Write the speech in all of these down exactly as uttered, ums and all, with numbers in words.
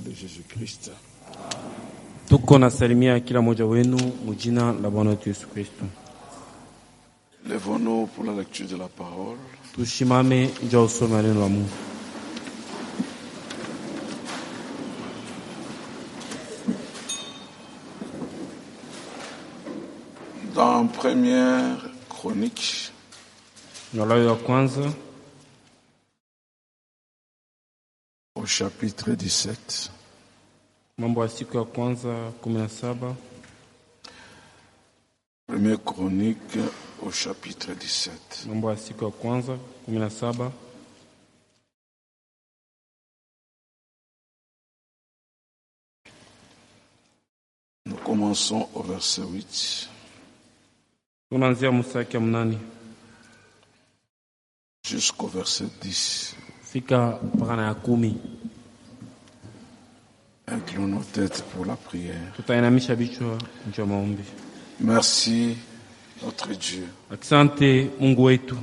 de Jésus-Christ. Tuko nasalimia kila mmoja wenu mujina la Bwana wetu Yesu Kristo. Lèvons-nous pour la lecture de la parole. Tushimame njoo usome neno la Mungu. Dans première chronique, Nyaraka ya kwanza au chapitre dix-sept. Mambo ya siku ya kwanza kumi na saba. Première chronique au chapitre dix-sept. Mambo ya siku ya kwanza kumi na saba. Nous commençons au verset huit. Tunaanzia mstari wa mnane jusqu'au verset dix. fika mpaka na ya kumi. Inclinons nos têtes pour la prière. Tutainamisha vichwa njoo maombi. Merci notre Dieu. Asante Mungu wetu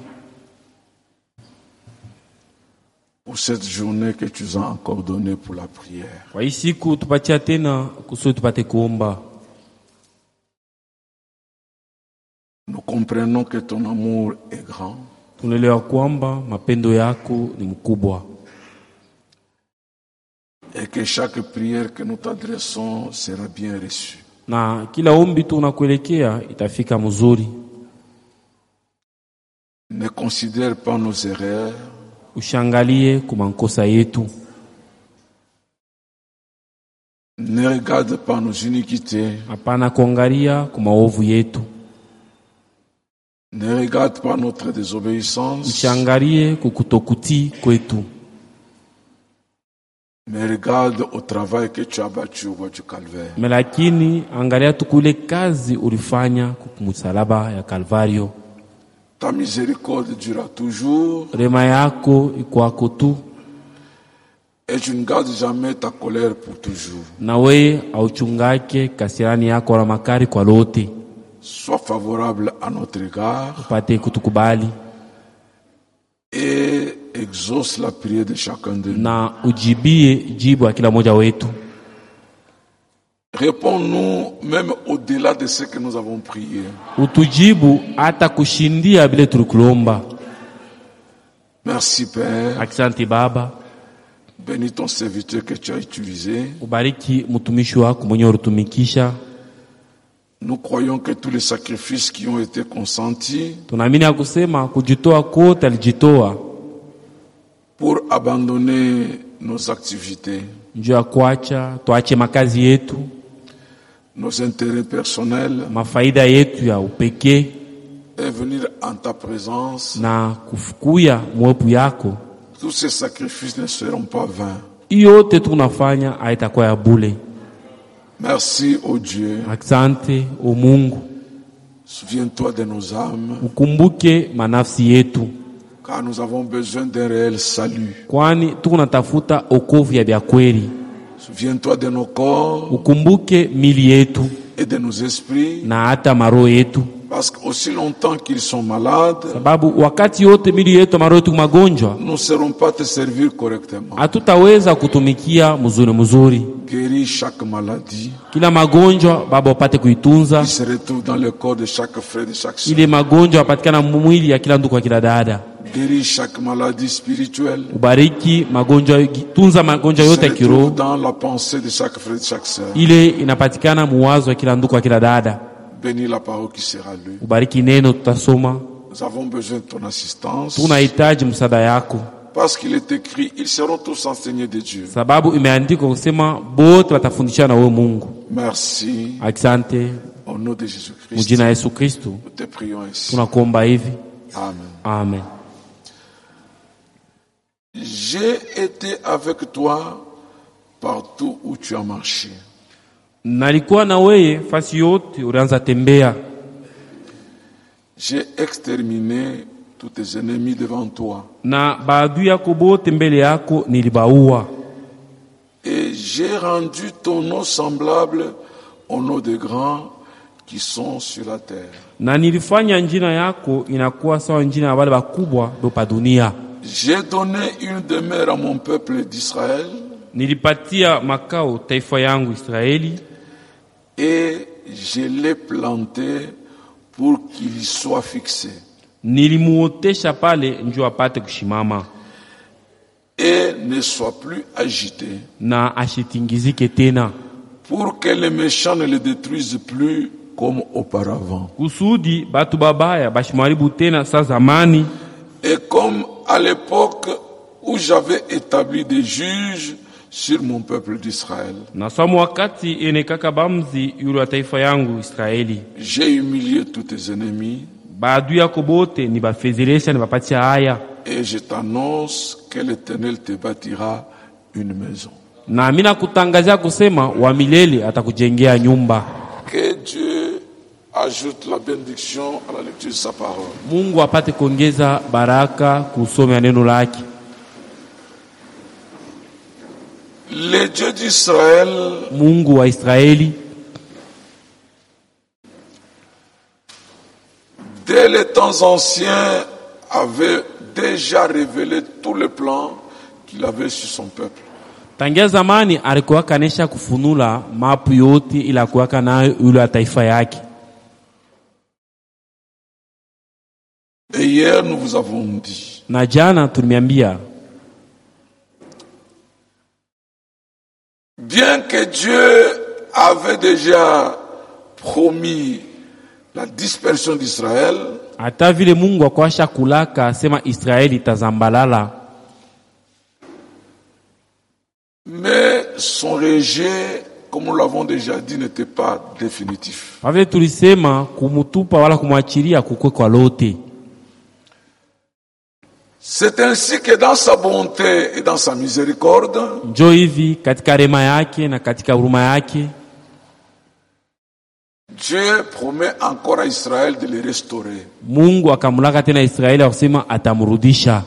Pour cette journée que tu as encore donnée pour la prière. kwa hii siku tupatia tena kusudi tupate kuomba. Nous comprenons que ton amour est grand. Tunaelewa kwamba mapendo yako ni mkubwa Et que chaque prière que nous t'adressons sera bien reçue. na kila ombi tunakuelekea itafika mzuri. Ne considère pas nos erreurs. Ushangalie kwa makosa yetu. Ne regarde pas nos iniquités. Hapana kuangalia kwa maovu yetu. Ne regarde pas notre désobéissance. Ushangalie kukutokutii kwetu. Mais regarde au travail que tu as battu au bois du calvaire. Lakini angalia tukule kazi ulifanya kwa msalaba ya Kalvario. Ta miséricorde durera toujours. Rema yako iko tu. Et tu ne gardes jamais ta colère pour toujours. Na wewe auchungake kasirani yako na makari kwa lote. Sois favorable à notre égard. Upate kutukubali. Et exauce la prière de chacun de nous. Na ujibie jibu ya kila mmoja wetu. Réponds-nous même au-delà de ce que nous avons prié. Utujibu hata kushindia bila tulikulomba. Merci Père. Asante Baba. Bénis ton serviteur que tu as utilisé. Ubariki mtumishi wako mwenye ulitumikisha. Nous croyons que tous les sacrifices qui ont été consentis tunaamini akusema kujitoa kote alijitoa pour abandonner nos activités, njoo ya kuacha tuache makazi yetu, nos intérêts personnels, mafaida yetu ya upekee, et venir en ta présence. na kufukuya mwepu yako. Tous ces sacrifices ne seront pas vains. Yote tunafanya haitakuwa ya bure. Merci ô Dieu. Asante o Mungu. Souviens-toi de nos âmes. Ukumbuke manafsi yetu. Car nous avons besoin d'un réel salut. Kwani tunatafuta okovu ya vya kweli. Souviens-toi de nos corps. Ukumbuke mili yetu. Et de nos esprits. Na hata maroho yetu. Parce qu'aussi longtemps qu'ils sont malades, sababu wakati yote mili yetu maroho yetu magonjwa, nous ne saurons pas te servir correctement. Hatutaweza kutumikia mzuri mzuri. Guéris chaque maladie. Kila magonjwa Baba upate kuitunza. Qui se retrouve dans le corps de chaque frère, de chaque sœur. Ile magonjwa yapatikana mwili ya kila ndugu wa kila dada. Guéris chaque maladie spirituelle. Ubariki magonjwa, tunza magonjwa yote ya kiroho. Dans la pensée de chaque frère, de chaque sœur. Ile inapatikana muwazo wa kila ndugu wa kila dada. Bénis la parole qui sera lue. Ubariki neno tutasoma. Nous avons besoin de ton assistance. Tunahitaji msaada yako. Parce qu'il est écrit, ils seront tous enseignés de Dieu. Sababu imeandikwa kusema bote watafundishana na wewe Mungu. Merci. Asante. Au nom de Jésus-Christ. Mjina Yesu Kristo. Nous te prions ainsi. Tunakuomba hivi. Amen. Amen. J'ai été avec toi partout où tu as marché. Nalikuwa na wewe fasi yote ulianza tembea. J'ai exterminé tous tes ennemis devant toi. Na baadui yako bote mbele yako nilibaua. Et j'ai rendu ton nom semblable au nom des grands qui sont sur la terre. Na nilifanya njina yako inakuwa sawa njina ya wale wakubwa dopa dunia. J'ai donné une demeure à mon peuple d'Israël. nilipatia makao taifa yangu Israeli, et je l'ai planté pour qu'il soit fixé. nilimuotesha pale njoo apate kushimama Et ne soit plus agité, na ashitingizike tena, pour que les méchants ne le détruisent plus comme auparavant. kusudi batu babaya bashimaribu tena sa zamani. Et comme à l'époque où j'avais établi des juges sur mon peuple d'Israël, Na samu wakati enekaka bamzi yule wa taifa yangu Israeli, j'ai humilié tous tes ennemis, baadu yako bote ni bafezeresha ni bapatia haya, et je t'annonce que l'Éternel te bâtira une maison. na mina kutangazia kusema wa milele atakujengea nyumba. Que Dieu ajoute la bénédiction à la lecture de sa parole. Mungu apate kuongeza baraka kusoma neno lake. Le Dieu d'Israël Mungu wa Israeli dès les temps anciens avait déjà révélé tous les plans qu'il avait sur son peuple. tangia zamani alikuwa kanesha kufunula mapu yote ila kuwaka nayo yule wa taifa yake. Et hier nous vous avons dit, Na jana tulimiambia, bien que Dieu avait déjà promis la dispersion d'Israël, hata vile Mungu akwasha kulaka sema Israeli tazambalala, mais son rejet, comme nous l'avons déjà dit, n'était pas définitif. pavile tulisema kumutupa wala kumwachilia kukwe kwa lote. C'est ainsi que dans sa bonté et dans sa miséricorde, Njoo hivi katika rema yake na katika huruma yake Dieu promet encore à Israël de le restaurer. Mungu akamulaka tena Israeli akasema atamrudisha.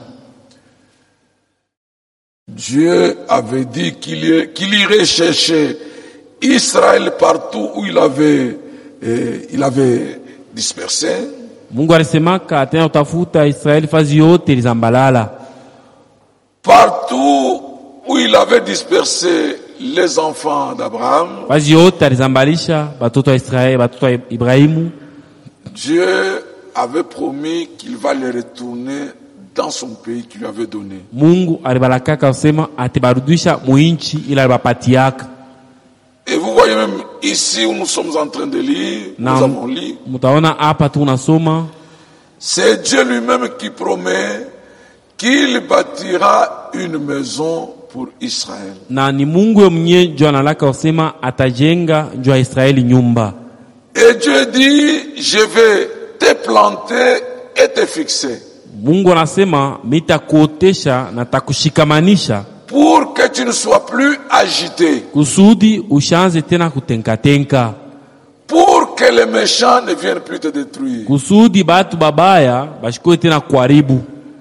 Dieu avait dit qu'il y- qu'il irait chercher Israël partout où il avait, eh, il avait dispersé. Mungu alisemaka tena utafuta Israeli fazi yote lizambalala. Partout où il avait dispersé les enfants d'Abraham, Fazi yote alizambalisha batoto wa Israeli, batoto wa Ibrahimu. Dieu avait promis qu'il va les retourner dans son pays qu'il lui avait donné. Mungu alibalakaka kusema atibarudisha muinchi ila alibapatiaka. Et vous voyez même ici où nous sommes en train de lire, Na nous avons lu, mutaona hapa tunasoma c'est Dieu lui-même qui promet qu'il bâtira une maison pour Israël. na ni Mungu mwenyewe ndio analaka kusema atajenga njoo Israeli nyumba. Et Dieu dit, je vais te planter et te fixer, Mungu anasema mitakuotesha na takushikamanisha pour que tu ne sois plus agité, kusudi ushanze tena kutenkatenka, pour que les méchants ne viennent plus te détruire. kusudi batu babaya bashikoe tena kuharibu.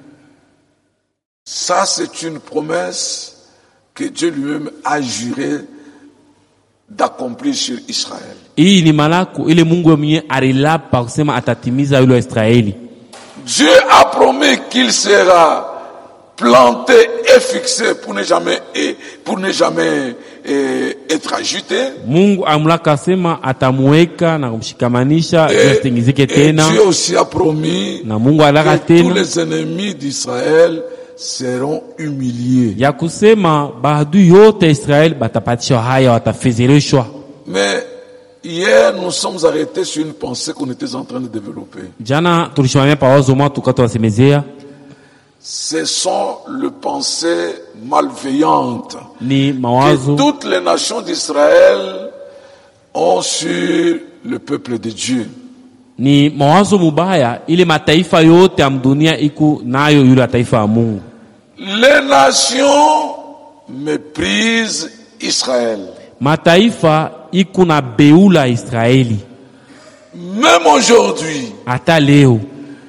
Ça, c'est une promesse que Dieu lui-même a juré d'accomplir sur Israël. Hii ni malako ile Mungu mwenyewe alilapa kusema atatimiza yule wa Israeli. Dieu a promis qu'il sera planté et fixé pour ne jamais, et pour ne jamais et, être agité. Mungu amlaka sema atamuweka na kumshikamanisha ili asitengizike Et tena, Dieu aussi a promis na Mungu alaka que tous tena les ennemis d'Israël seront humiliés. ya kusema baadui yote ya Israeli batapatishwa haya, watafezereshwa. Mais hier, nous sommes arrêtés sur une pensée qu'on était en train de développer. Jana tulishimamia pawazo mwa tukatoa semezea Ce sont les pensées malveillantes ni que mawazo toutes les nations d'Israël ont sur le peuple de Dieu. ni mawazo mubaya ile mataifa yote ya dunia iko nayo yule taifa ya Mungu. Les nations méprisent Israël. Mataifa iko na beula Israeli. Même aujourd'hui, Hata leo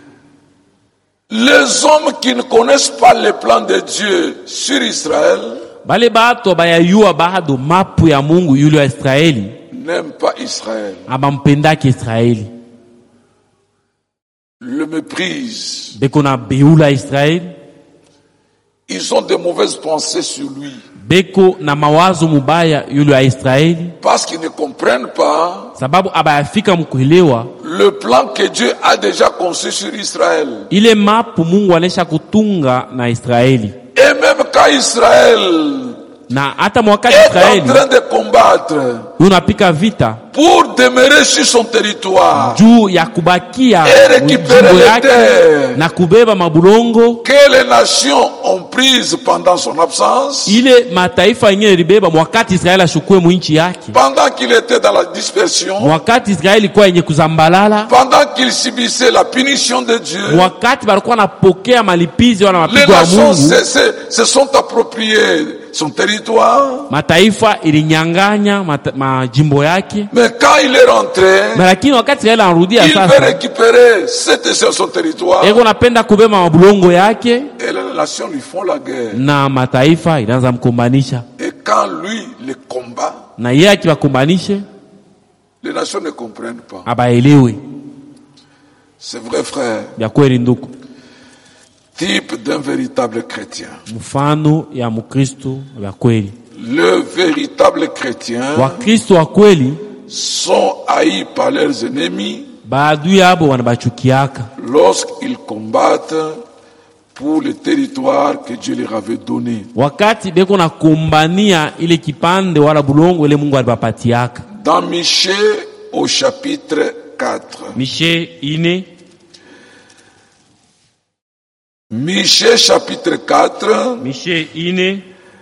les hommes qui ne connaissent pas les plans de Dieu sur Israël bale bato bayayua bado mapu ya Mungu yule wa Israeli n'aiment pas Israël, abampendaki Israeli, le méprisent. beko na beula Israeli. ils ont de mauvaises pensées sur lui. beko na mawazo mubaya yule wa Israeli, Parce qu'ils ne comprennent pas sababu abayafika mkuelewa le plan que Dieu a déjà conçu sur Israël. ile mapu Mungu anesha kutunga na Israeli. Et même quand Israël Na hata mwakati est en Israeli train de combattre unapika vita pour demeurer sur son territoire juu ya kubakia et récupérer mjimbo les yake terres na kubeba mabulongo que les nations ont prises pendant son absence, ile mataifa yengine libeba mwakati Israeli ashukue mwinchi yake, pendant qu'il était dans la dispersion, mwakati Israeli kwa yenye kuzambalala, pendant qu'il subissait la punition de Dieu. mwakati balikuwa napokea malipizi wala Les mapigo ya nations Mungu. se, se, se sont appropriées son territoire. Mataifa ilinyanganya mata, majimbo yake. Mais quand il est rentré, Na lakini wakati Israeli anarudia il veut sasa, récupérer cette sur son territoire. eko napenda kubeba mabulongo yake Et les nations lui font la guerre. na mataifa inaanza mkombanisha. Et quand lui les combat, Na yeye akiwakombanishe les nations ne comprennent pas. abaelewe. C'est vrai, frère. Ya kweli ndugu, Type d'un véritable chrétien. mfano ya Mkristo ya kweli. Le véritable chrétien Wakristo wa kweli sont haïs par leurs ennemis baadui yabo wanabachukiaka lorsqu'ils combattent pour le territoire que Dieu leur avait donné. wakati beko na kumbania ile kipande wala bulongo ile Mungu alibapatiaka. Dans Michée au chapitre quatre. Miche ine Michée chapitre quatre Miche ine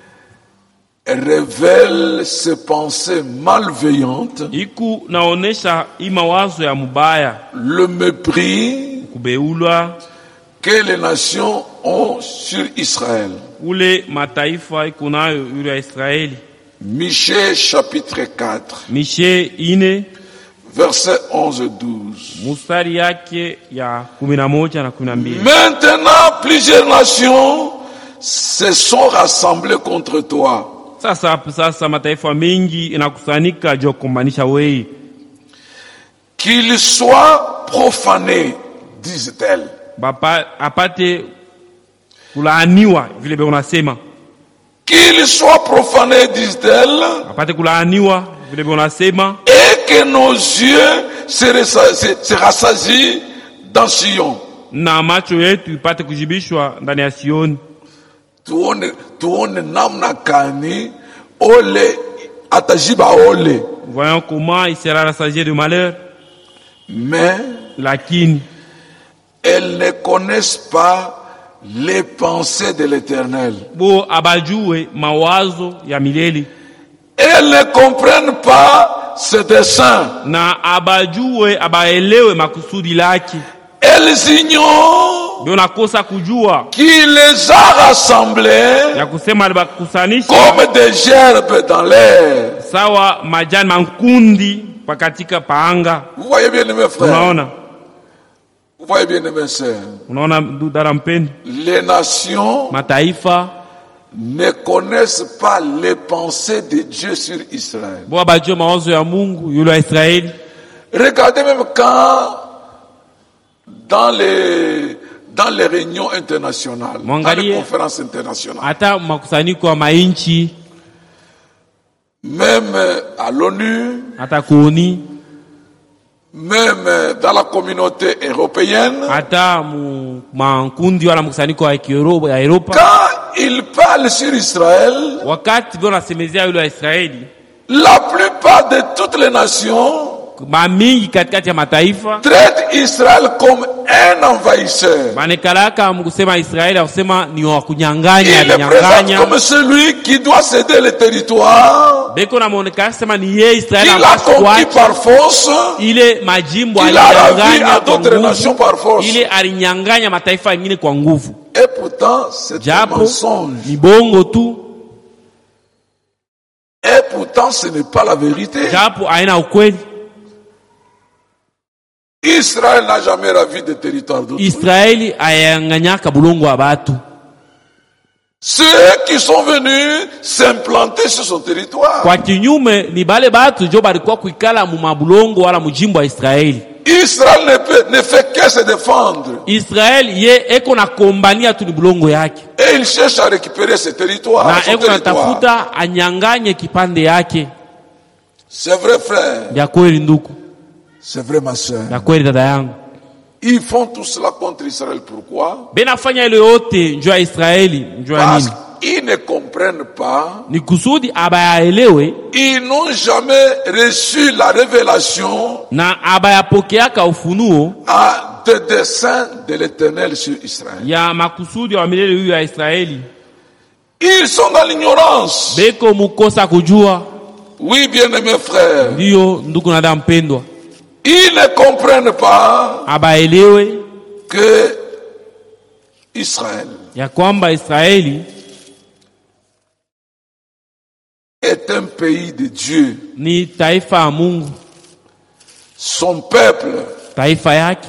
révèle ses pensées malveillantes, iku naonesha imawazo ya mubaya, le mépris kubeulwa que les nations ont sur Israël. ule mataifa iko nayo yule ya Israeli. Michée chapitre quatre, Miche ine verset onze et douze. mustari yake ya kumi na moja na kumi na mbili. Maintenant, plusieurs nations se sont rassemblées contre toi. Sasa sasa mataifa mengi inakusanyika juu kumaanisha wewe, Qu'ils soient profanés, disent-elles. bapa apate kulaaniwa vile be unasema, Qu'ils soient profanés, disent-elles, apate kulaaniwa vile be unasema, et que nos yeux se, ressa- se, se rassasient dans Sion. na macho yetu ipate kujibishwa ndani ya Sioni. Tuone, tuone namna kani ole atajiba ole. Voyons comment il sera rassasié de malheur, Mais lakini elles ne connaissent pas les pensées de l'Éternel. bo abajue mawazo ya milele, Elles ne comprennent pas ses desseins. na abajue abaelewe makusudi lake. Elles ignorent Ndio nakosa kujua qu'il les a rassemblés ya kusema alibakusanisha comme des gerbes dans l'air. sawa majani mankundi pakatika paanga. Vous voyez bien, mes frères. Unaona, Vous voyez bien, mes sœurs. unaona ndugu dada mpendwa, Les nations mataifa ne connaissent pas les pensées de Dieu sur Israël. bo abajue mawazo ya Mungu yule wa Israeli. Regardez même quand, dans les, dans les réunions internationales, dans les Mwangalie. conférences internationales, Hata makusanyiko ya mainchi, même à l'ONU, hata kuoni, même dans la communauté européenne, hata mu mankundi wala mkusanyiko ya Kieuropa ya Europa, quand ils parlent sur Israël, wakati bo nasemezea yule wa Israeli, la plupart de toutes les nations mamingi katikati ya mataifa traitent Israël comme un envahisseur. banekalaka mkusema Israeli akusema ni wa kunyang'anya, Il le présente alinyang'anya. comme celui qui doit céder le territoire Beko na muonekana sema ni yeye Israeli qu'il a ambaye conquis kwachi par force, ile majimbo qu'il a ravi alinyang'anya à kwa d'autres nations nguvu, par force. ile alinyang'anya mataifa mengine kwa nguvu, Et pourtant, c'est un japo mensonge. ni bongo tu, Et pourtant, ce n'est pas la vérité. japo haina ukweli. Israël n'a jamais ravi des territoires d'autrui. Israeli ayanganyaka bulongo wa batu, Ceux qui sont venus s'implanter sur son territoire. kwa kinyume ni bale batu jo balikuwa kuikala mu mabulongo wala mujimbo wa Israeli. Israël ne, peut, ne fait que se défendre. Israel ye eko na kombania tu ni bulongo yake. Et il cherche à récupérer ses territoires. Na son eko na territoire. tafuta anyanganye kipande yake. C'est vrai, frère. Ya kweli nduku. C'est vrai, ma soeur. Ya kweli dada yangu. Ils font tout cela contre Israël. Pourquoi? Benafanya ile yote njoo Israeli, njoo Parce nini? qu'ils ne comprennent pas. Ni kusudi abayaelewe Ils n'ont jamais reçu la révélation na abayapokeaka ufunuo à des desseins de l'Éternel sur Israël. ya makusudi wa milele huyu ya Israeli. Ils sont dans l'ignorance. Beko mukosa kujua. Oui, bien-aimés frères. Ndiyo ndugu na dada mpendwa. Ils ne comprennent pas Abaelewe que Israël ya kwamba Israeli est un pays de Dieu. ni taifa ya Mungu. Son peuple Taifa yake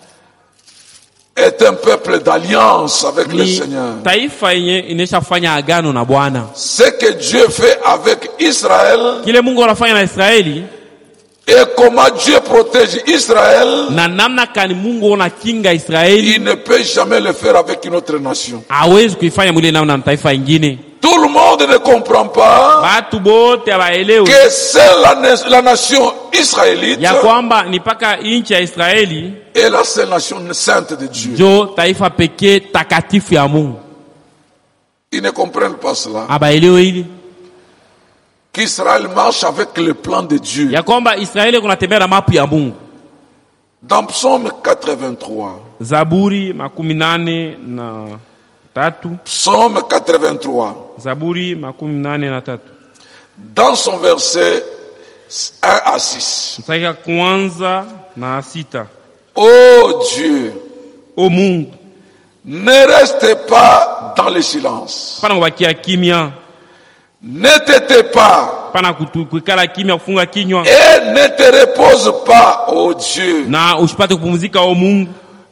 est un peuple d'alliance avec le ni Seigneur. taifa yenye ineshafanya agano na Bwana. Ce que Dieu fait avec Israël Kile Mungu anafanya na Israeli et comment Dieu protège Israël, na namna kani Mungu anakinga Israeli, il ne peut jamais le faire avec une autre nation. hawezi kuifanya mwile namna na taifa ingine. Tout le monde ne comprend pas Batu bote abaelewe que c'est la, la nation israélite ya kwamba ni paka inchi ya Israeli et la seule nation sainte de Dieu. jo taifa pekee takatifu ya Mungu. Ils ne comprennent pas cela. Abaelewe hili Qu'Israël marche avec le plan de Dieu. ya kwamba Israeli kunatembea na mapu ya Mungu. Dans Psaume quatre-vingt-trois. Zaburi makumi nane na tatu. Psaume quatre-vingt-trois. Zaburi makumi nane na tatu. Dans son verset un à six. Mstari wa kwanza na sita. Oh Dieu, O Mungu, ne restez pas dans le silence. pana kubakia kimya, Ne t'étais pas pana kutu- kuikala kimya, kufunga kinywa et ne te repose pas, oh Dieu. na usipate kupumzika, o Mungu,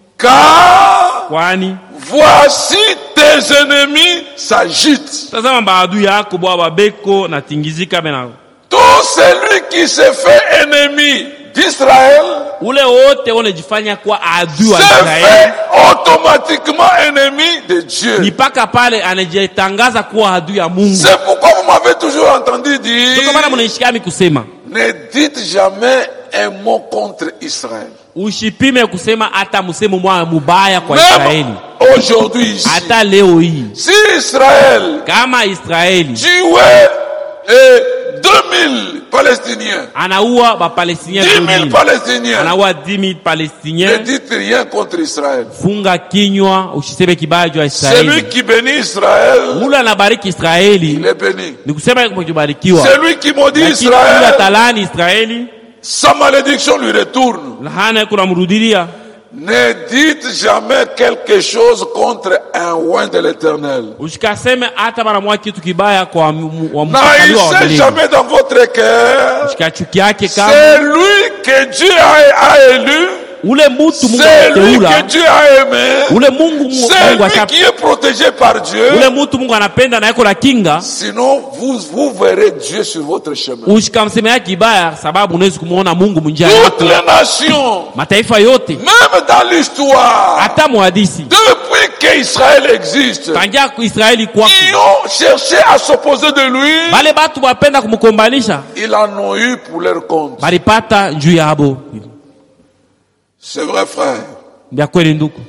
Car kwani voici tes ennemis s'agitent. tazama maadui yako bwa babeko na tingizika bena. Tout celui qui se fait ennemi d'Israël Ule wote wanajifanya kwa adui wa se Israeli fait automatiquement ennemi de Dieu. ni paka pale anajitangaza kuwa adui ya Mungu. C'est pourquoi vous m'avez toujours entendu dire, Ndio maana mnaishikami kusema ne dites jamais un mot contre Israël. ushipime kusema hata msemo mwa mubaya kwa Même Israeli. aujourd'hui ici, Hata leo hii si Israël kama Israeli tuait eh, deux mille Palestiniens, anaua Bapalestiniens dix deux mille mille, Palestiniens, anaua dix mille ne Palestiniens, dites rien contre Israël. funga kinywa usiseme kibaya juu ya Celui Israeli. qui bénit Israël, Ule anabariki il Israeli est béni. ni kusema kubarikiwa, Celui qui maudit lakini ule Israël, atalani Israeli sa malédiction lui retourne. lahana kunamrudilia. Ne dites jamais quelque chose contre un oint de l'Éternel. Usikaseme hata mara moja kitu kibaya kwa mu- wa mtakaliwa wa N'haïssez mbele. jamais dans votre cœur Usikachuki yake kama c'est lui que Dieu a, a élu, ule mtu Mungu c'est lui que anateula, Dieu a aimé, ule Mungu Mungu c'est lui asa- qui est protégé par Dieu. ule mtu Mungu anapenda na yako la kinga. Sinon, vous, vous verrez Dieu sur votre chemin. Usikamsemea kibaya sababu unaweza kumuona Mungu munjia Toutes yako. les nations, Mataifa yote même dans l'histoire, hata muhadisi depuis qu'Israël existe, tangia Israeli kwako qui ont cherché à s'opposer de lui, bale batu bapenda kumkombanisha ils en ont eu pour leur compte. balipata juu yabo. C'est vrai, frère. Ndia kweli nduku.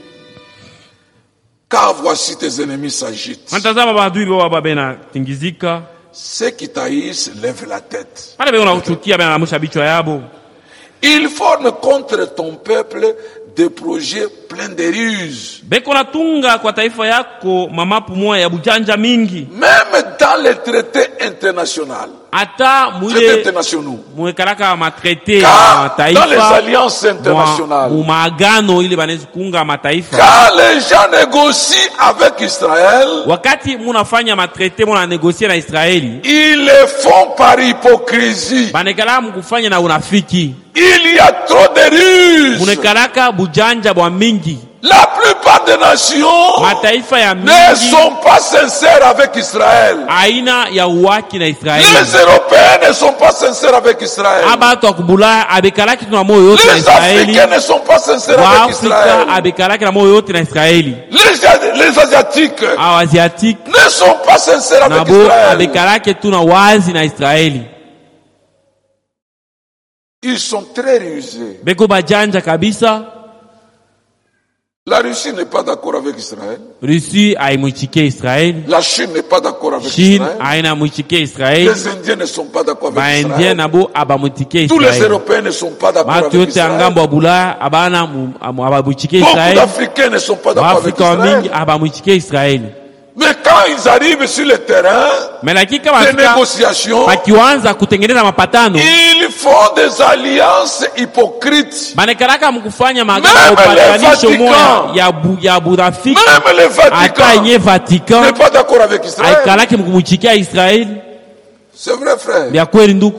Car voici tes ennemis s'agitent. Mtazama maadui wao babena tingizika. Ceux qui taillissent lèvent la tête. Pale bana uchukia bana amusha bichwa yabo. Ils forment contre ton peuple des projets pleins de ruses. Beko natunga kwa taifa yako mamapu moya ya bujanja mingi. Même dans les traités internationaux. Hata Traités mwile internationaux. mwekalaka matrete ya Car dans les mataifa alliances internationales. mu maagano ile banaweza kuunga mataifa. Quand les gens négocient avec Israël, Wakati munafanya matrete muna negosia na Israeli, ils le font par hypocrisie. banekala mkufanya na unafiki. Il y a trop de ruses. Munekalaka bujanja bwa mingi. La plupart des nations mataifa ya ne mingi sont pas sincères avec Israël. aina ya uwaki na Israeli. Les Européens ne sont pas sincères avec Israël. Abatu akubula abekalaki tuna moyo yote na Les Israeli. Africains ne sont pas sincères Wa avec Afrika Israël. abekalaki na moyo yote na Israeli. Les, les Asiatiques Awa Asiatique ne sont pas sincères avec nabo Israël. abekalaki tuna wazi na Israeli. Ils sont très rusés. Beko bajanja kabisa. La Russie n'est pas d'accord avec Israël. Russie haimwichike Israeli. La Chine n'est pas d'accord avec Chine Israël. haina mwichike Israeli. Les Indiens ne sont pas d'accord avec Baindien Israël. nabo abamwitike Tous les Israeli. Européens ne sont pas d'accord Batu avec yote Israël. angambo wa Bulaya abana mu- amu- abamwichike Beaucoup Israeli. d'Africains ne sont pas d'accord avec Waafrika wa Israël. mingi abamwichike Israeli. Mais quand ils arrivent sur le terrain Mais lakini kama des Afrika négociations, wakianza kutengeneza mapatano ils font des alliances hypocrites. banekaraka mkufanya Meme magano le upatanisho Vatican. moya ya bu, ya burafiki. Même le Hata Vatican yenye Vatican n'est pas d'accord avec Israël. aikalaki mkumwichikia Israeli. C'est vrai, frère. Vya kweli ndugu,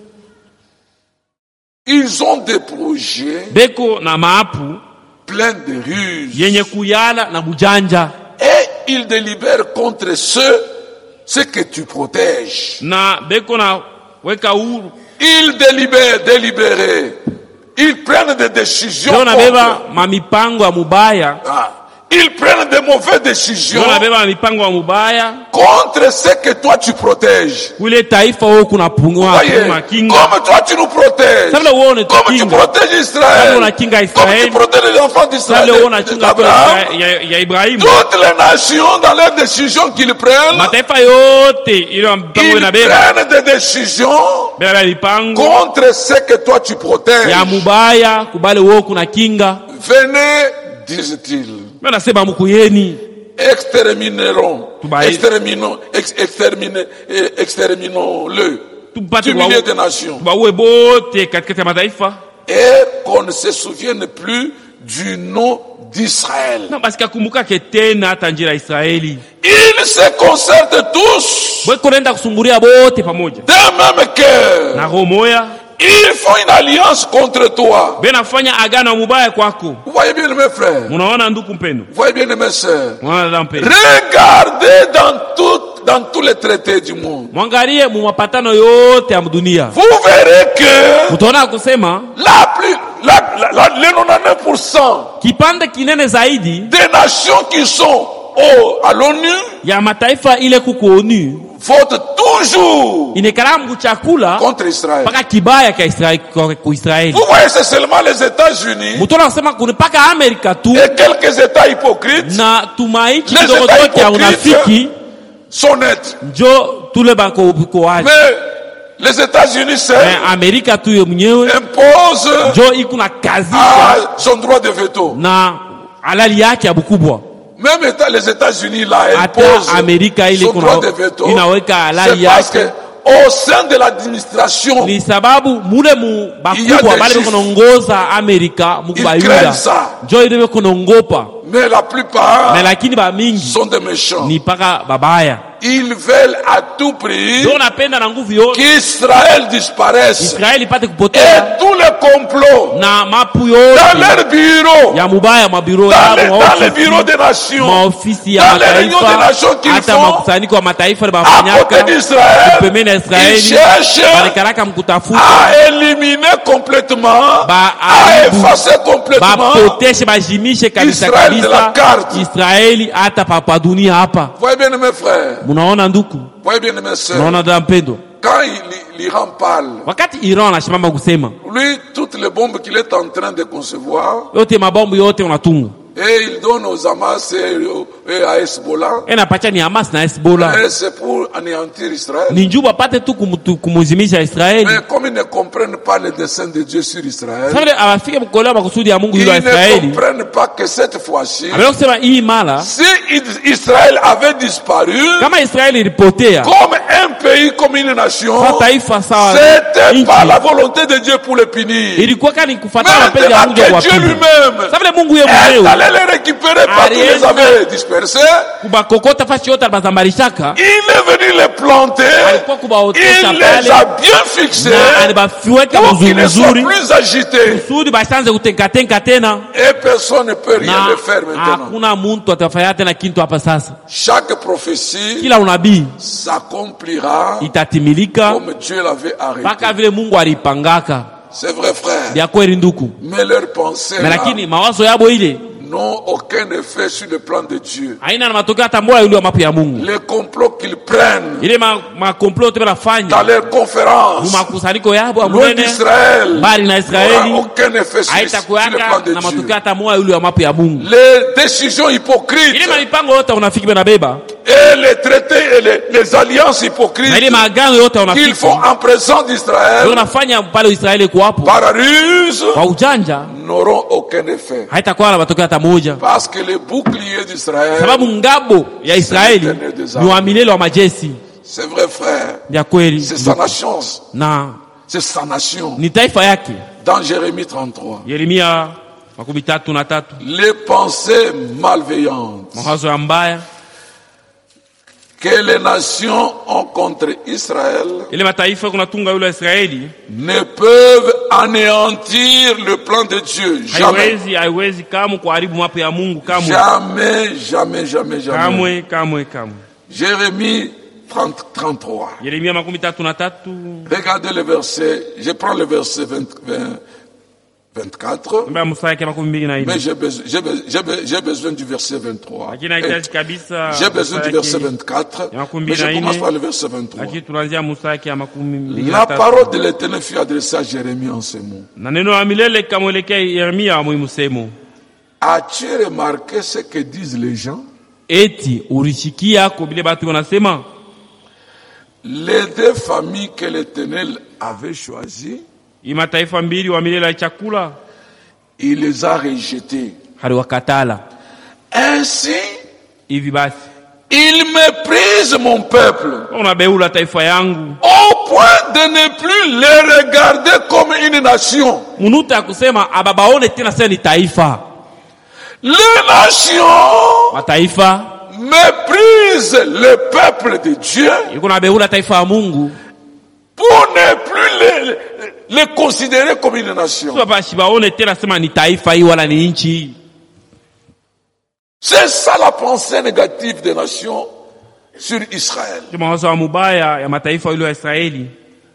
Ils ont des projets beko na maapu pleins de ruses. yenye kuyala na bujanja, Et ils délibèrent contre ceux, ceux que tu protèges. na beko na weka huru. Ils délibèrent, délibérés. Ils prennent des décisions Ndio nabeba contre. mamipango ya mubaya, Ah. Ils prennent des mauvaises décisions ndio nabeba mamipango ya mubaya contre ceux que toi tu protèges. kule taifa wewe kuna pungua Voyez, kuma kinga. comme toi tu nous protèges, Sasa wewe una comme tu kinga. protèges Kama Israël, unakinga comme Israeli, tu protèges les enfants d'Israël, sasa wewe unachunga d'Abraham, ya, ya Ibrahimu. toutes les nations dans leurs décisions qu'ils prennent, Mataifa yote ile mpango ils inabeba prennent des décisions beba mipango contre ceux que toi tu protèges. ya mubaya kubale wewe kuna kinga. Venez, disent-ils, Mimi nasema mkuyeni exterminerons, Tubaye. exterminons, ex, exterminer, eh, exterminons-le tupate du milieu des nations. tubaue bote katikati ya mataifa, Et qu'on ne se souvienne plus du nom d'Israël. na basi kakumbukake tena hata njira ya Israeli. Ils se concertent tous Bweko nenda kusumburia bote pamoja d'un même cœur. na roho moya, Ils font une alliance contre toi. benafanya agano mubaya kwako. Vous voyez bien mes frères, Munaona ndugu mpendo, vous voyez bien mes sœurs. munaona dada mpendo, Regardez dans, tout, dans tous les traités du monde. mwangalie mu mapatano yote ya dunia, Vous verrez que mutaona kusema la plus, la, la, la, les quatre-vingt-dix pour cent kipande kinene zaidi des nations qui sont au, à l'ONU ya mataifa ile kuko ONU votent toujours inekala mgu chakula contre Israël. mpaka kibaya ka Israeli kwa Israeli. Vous voyez, c'est seulement les États-Unis Mutaona kusema kuna mpaka Amerika tu et quelques États hypocrites na tumaichi Les kidogo États zote ya hypocrites. unafiki sont nets. njo tule bako biko wazi. Mais les États-Unis Mais seuls Amerika tu yo mwenyewe imposent njo ikuna kazisha à son droit de veto. na halali yake ya bukubwa. Même État, les États-Unis là Hata imposent Amerika ile son kuna droit de veto. inaweka halali C'est parce yake, que au sein de l'administration, ni sababu mule mu Il y a bakubwa des bale juifs. bekonongoza Amerika ils mukubayuda craignent ça. njo ile bekonongopa, Mais la plupart na lakini ba mingi sont des méchants. ni paka babaya. Ils veulent à tout prix Ndio napenda na nguvu yote qu'Israël disparaisse. Israeli ipate Et kupotea tous les complots na mapu dans yote leurs bureaux, ya mubaya mabiro dans les, yao dans les bureaux des nations, maofisi ya dans les réunions des mataifa nations qu'ils hata font, makusanyiko ya mataifa à côté bafanyaka d'Israël, pembeni ya ils Israeli cherchent balekalaka mkutafuta à éliminer complètement, Ba- à aibu. effacer complètement. bapoteshe bajimishe kabisa Israeli de la kabisa carte. Israeli hata papa dunia hapa. Voyez bien mes frères, Munaona nduku, voyez bien mes sœurs, munaona dada mpendo, quand il- l'Iran parle, wakati Iran anashimama kusema lui, toutes les bombes qu'il est en train de concevoir, yote mabombu yote unatunga et il donne aux Hamas et, au- et à Hezbollah, enapacha ni Hamas na Hezbollah et c'est pour anéantir Israël. ni njuu bapate tu kumu- kumuzimisha Israeli. Mais comme ils ne comprennent pas le dessein de Dieu sur Israël, Sasa vile awafike kukolewa makusudi ya Mungu ils yule wa ne Israeli, comprennent pas que cette fois-ci, ambaye kusema hii mara si Israël avait disparu, kama Israeli ilipotea comme un pays comme une nation, Kwa taifa sawa c'était nchi. pas la volonté de Dieu pour les punir. Ilikuwa kani kufuatana na mapenzi ya Maintenant Mungu que kwa Dieu pili. lui-même Sasa vile Mungu yeye est mwenyewe allé les récupérer partout, les Alienda. avait dispersés, kubakokota fasi yote albazambarishaka, il est venu les planter, alikuwa kubaotesha il les pale a bien fixés na alibafiweka pour mzuri qu'ils ne soient mzuri plus agités. kusudi basianze kutenkatenka tena, Et personne ne peut rien na le faire maintenant. hakuna muntu atafanya tena kintu hapa sasa. Chaque prophétie Kila unabii s'accomplira itatimilika comme Dieu l'avait arrêté. mpaka vile Mungu alipangaka. C'est vrai, frère. Vya kweli nduku, Mais leurs pensées na là, lakini mawazo yabo ile n'ont aucun effet sur le plan de Dieu. haina na matokeo hata moja yule wa mapu ya Mungu. Les complots qu'ils prennent Ile ma makomplot yote dans banafanya leurs conférences, mu makusanyiko yabo ya loin munene d'Israël, mbali na n'aura Israeli aucun effet sur, sur le plan haitakuwaka de na Dieu. matokeo hata moja yule wa mapu ya Mungu. Les décisions hypocrites Ile mipango yote unafiki banabeba et les traités et les, les alliances na ile hypocrites maagano yote qu'ils unafiki font en présence ndio d'Israël unafanya pale Israeli kuwapo par ruse kwa ujanja, n'auront aucun effet. haitakuwa na matokeo hata moja, Parce que les boucliers d'Israël, sababu ngabo ya Israeli ni wa milele wa majeshi. c'est vrai, frère, Ya kweli c'est sa nation, na c'est sa nation. ni taifa yake. Dans Jérémie trente-trois, Yeremia makumi tatu na tatu. les pensées malveillantes Mawazo ya mbaya que les nations ont contre Israël ile mataifa kunatunga yule wa Israeli ne peuvent anéantir le plan de Dieu. Jamais. haiwezi haiwezi kamwe kuharibu mapo ya Mungu, kamwe Jamais, jamais, jamais, jamais. kamwe kamwe kamwe. Jérémie trente, trente-trois. Yeremia makumi tatu na tatu. Regardez le verset, je prends le verset vingt, vingt, vingt-quatre, Mbaya mstari yake makumi mbili na mais nne. j'ai besoin, j'ai be- j'ai be- j'ai besoin du verset vingt-trois. Lakini hahitaji kabisa J'ai besoin du mstari verset yake- vingt-quatre, ya makumi mais mbili je na commence nne. par le verset vingt-trois. Lakini tunaanzia mstari yake ya makumi mbili na La tatu. parole de l'Éternel fut adressée à Jérémie en ces mots. Na neno la milele kamwelekea Yeremia muhimu semo, As-tu remarqué ce que disent les gens? eti ulishikia kwa vile batu wanasema Les deux familles que l'Éternel avait choisies, hii mataifa mbili wa milele ya chakula il les a rejetées. haliwakatala. Ainsi, Hivi basi il méprise mon peuple unabeula taifa yangu au point de ne plus les regarder comme une nation. munuta ya kusema ababaone tena sasa ni taifa. Les nations Mataifa méprisent le peuple de Dieu iko nabeula taifa ya Mungu pour ne plus les, les considérer comme une nation. sio basi baone tena sema ni taifa hii wala ni nchi hii. C'est ça la pensée négative des nations sur Israël. Ndio mawazo ya mubaya ya mataifa yale ya Israeli,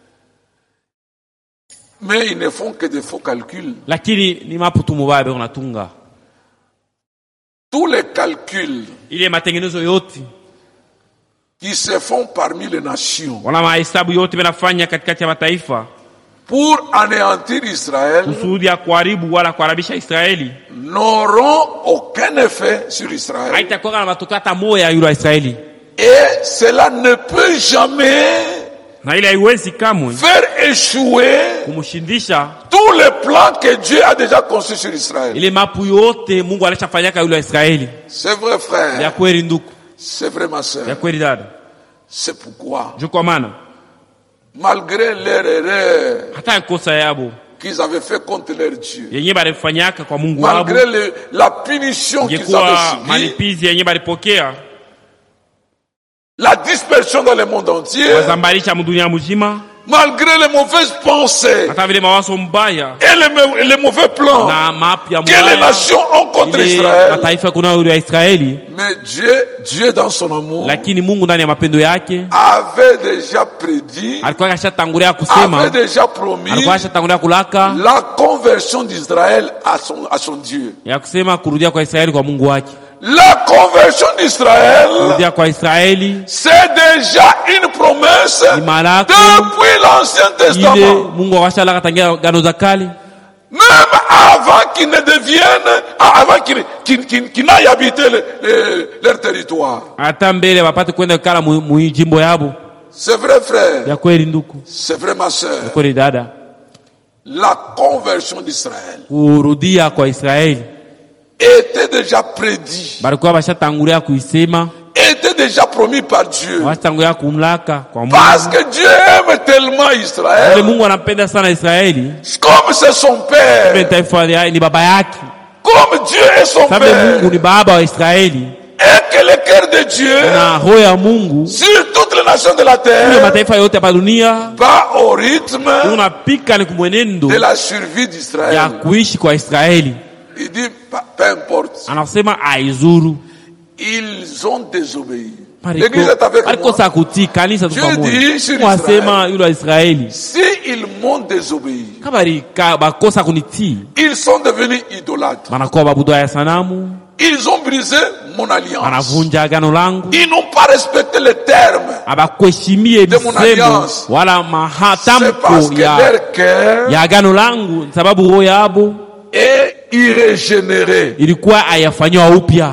Mais ils ne font que des faux calculs. lakini ni maputu mubaya beko natunga Tous les calculs ile matengenezo yote qui se font parmi les nations wana mahesabu yote benafanya katikati ya mataifa pour anéantir Israël kusudi ya kuharibu wala kuharibisha Israeli n'auront aucun effet sur Israël. haitakuwa na matokeo hata moja yule wa Israeli, Et cela ne peut jamais na ile haiwezi kamwe faire échouer kumshindisha tous les plans que Dieu a déjà conçus sur Israël. ile mapu yote Mungu alishafanyaka yule wa Israeli. C'est vrai, Ya frère. kweli nduku, C'est vrai, ma ya soeur. kweli dada, C'est pourquoi, juu kwa maana malgré leur erreur hata nkosa yabo qu'ils avaient fait contre leur Dieu, yenye balifanyaka kwa Mungu wabo, malgré le- la punition qu'ils ingekuwa avaient subie, malipizi yenye balipokea la dispersion dans le monde entier, wazambalisha mdunia mzima, malgré les mauvaises pensées hata vile mawazo mbaya et les, mau- les mauvais plans na mapu ya que les mbaya nations ont contre ile Israël. mataifa kuna yule wa Israeli, Mais Dieu, Dieu dans son amour, lakini Mungu ndani ya mapendo yake avait déjà prédit, alikuwa kashatangulia avait kusema, déjà promis alikuwa kashatangulia kulaka la conversion d'Israël à son, à son Dieu. ya kusema kurudia kwa Israeli kwa Mungu wake. La conversion d'Israël, Kurudia kwa Israeli c'est déjà une promesse ni malako depuis l'Ancien ile Testament. Mungu awashalaka tangia gano za kale, Même avant qu'ils ne deviennent, avant qu'ils qu'ils- qu'ils- qu'ils n'aillent habiter le- le- leur territoire. hata mbele wapate kwenda kala mu mu jimbo yabo. C'est vrai, frère. Ya kweli nduku, C'est vrai, ma ya soeur. kweli dada, La conversion d'Israël kurudia kwa Israeli était déjà prédit, balikuwa bashatangulia kuisema, était était déjà promis par Dieu. watangulia kumlaka kwa Mungu. Parce que Dieu aime tellement Ile Israël. Mungu anampenda sana Israeli. Comme c'est son Ile père. taifa ya- ni baba yake. Comme Dieu est son Sababu père. Mungu ni baba wa Israeli. Et que le cœur de Dieu Na roho ya Mungu sur toutes les nations de la ile terre mataifa yote hapa dunia va au rythme unapika ni kumwenendo de la survie ya d'Israël. kuishi kwa Israeli. Il dit, pa- peu importe, Anasema aizuru. ils ont désobéi. L'église est avec moi. Alikosa kutii kanisa tu Dieu pamoja. dit sur Mwasema yule wa Israeli. Si ils m'ont désobéi, Kama lika- bakosa kunitii. ils sont devenus idolâtres. Wanakuwa babudu ya sanamu. Ils ont brisé mon alliance. Wanavunja agano langu. Ils n'ont pas respecté les termes. Abakuheshimie De mon misemo alliance. wala C'est mahatamko parce que ya, leur cœur ya agano langu, sababu roho yabo est irrégénéré. ilikuwa hayafanyiwa upya.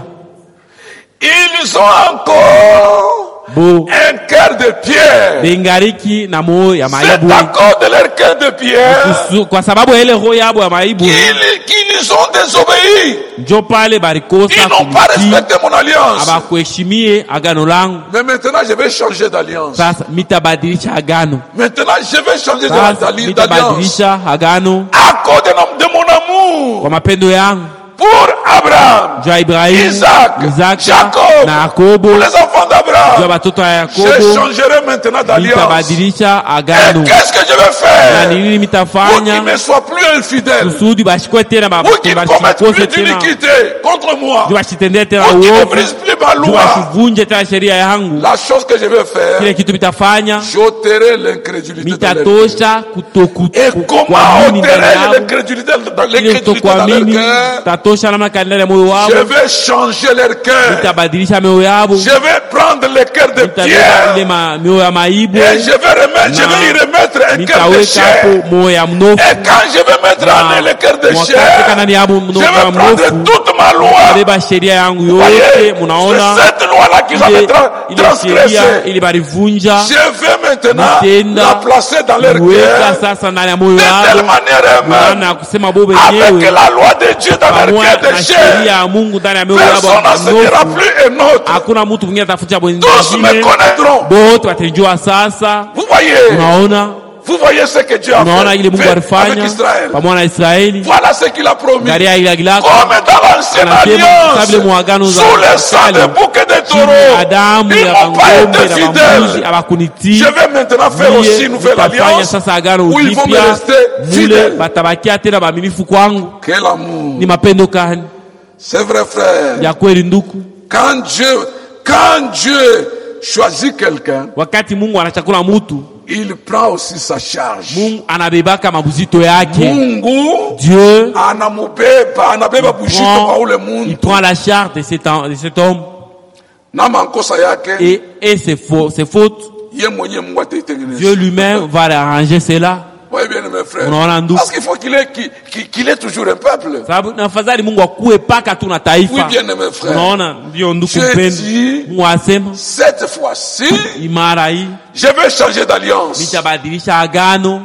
Ils ont encore Bo un cœur de pierre. bengariki na moyo ya C'est maibu. à cause de leur cœur de pierre Kusu- Kwa sababu ya ile roho yabo ya maibu qu'ils qu'ils ont désobéi. njo pale balikosa Ils n'ont pas kunitii, respecté mon alliance. abakuheshimie agano langu. Mais maintenant, je vais changer d'alliance. Sasa mitabadilisha agano. Maintenant, je vais changer Sasa d'alli- d'alliance. mitabadilisha agano À cause de mon- de mon amour kwa mapendo yangu pour Abraham, juu ya Ibrahimu, Isaac, Isaka Jacob, na Yakobo, pour les enfants juu ya d'Abraham. watoto wa Je Yakobo. changerai maintenant d'alliance. Mitabadilisha Et agano. qu'est-ce que je vais Na faire ni nini pour mitafanya qu'il ne soit plus infidèle, kusudi bashikwe tena ba- pour qu'il ne commette bashikose plus tena d'iniquité contre moi, juu bashitendee tena pour qu'il ne uovu, brise plus ma juu loi. bashivunje tena sheria yangu. La chose que je vais faire, Kile kitu mitafanya j'ôterai l'incrédulité dans leur cœur. mitatosha kutoku- Et comment kuamini ndani ôterai yao. l'incrédulité dans Ile l'incrédulité dans leur kutokuamini cœur? tatosha namna kani ndani ya moyo wao. Je vais changer leur cœur. Mitabadilisha mioyo yao. Je vais prendre le cœur de Mitabeba ile pierre ma- mioyo ya maibu. et je vais remettre, je Na vais y remettre un cœur de mitaweka chair. hapo moyo ya mnofu. Et quand je vais mettre en le cœur de Mwakati chair, ndani ya hapo je mnofu ya vais prendre mnofu. toute ma loi. Beba sheria yangu yote, Voyez, munaona c'est cette loi-là qu'ils avaient ile tra- ile sheria transgressée. ili balivunja. Je vais maintenant Nitenda la placer dans leur kuweka cœur sasa ndani ya moyo de telle wao, manière maana même ya kusema bo avec wenyewe la loi de Dieu dans leur pamoja cœur de na chair. sheria ya Mungu ndani ya mioyo yao. Personne n'enseignera mnofu. plus un autre. Hakuna mtu mwingine atafuta Tous me mwingine, connaîtront. bote watajua sasa. Vous voyez, Unaona, vous voyez ce que Dieu a unaona fait, ile Mungu fait avec alifanya Israël. pamoja na Israeli. Voilà ce qu'il a promis. Angalia ile agilako Comme dans l'ancienne anasema alliance, kabla muagano za sous le sang kale, des boucs et des chini ya taureaux, damu ils ya n'ont pas bangombe été na bambuzi fidèles. abakunitii. Je vais maintenant faire aussi Mie une nouvelle nitafanya alliance sasa agano où ils vont me jipya rester mule fidèles. batabakia tena baaminifu kwangu. Quel amour. Ni mapendo kani C'est vrai, frère. ya kweli nduku. Quand Dieu, quand Dieu choisit quelqu'un, Wakati Mungu anachakula mutu, il prend aussi sa charge. Mungu anabebaka mabuzito yake. Mungu Dieu anamubeba, anabeba bujito kwa ule prend, il muntu. prend la charge de cet, de cet homme Na mankosa yake, et, et ses, fautes, ses fautes. ye mwenye Mungu ataitengeneza. Dieu lui-même va arranger cela. Voyez bien mes frères. Unaona ndugu. Parce qu'il faut qu'il ait, qu'il, qu'il- qu'il ait toujours un peuple. Sababu na afadhali Mungu akuwe paka tu na Oui, taifa. bien mes frères. Unaona, ndio ndugu Je mpendo. dis, Mungu asema cette fois-ci, imara hii je vais changer d'alliance. nitabadilisha agano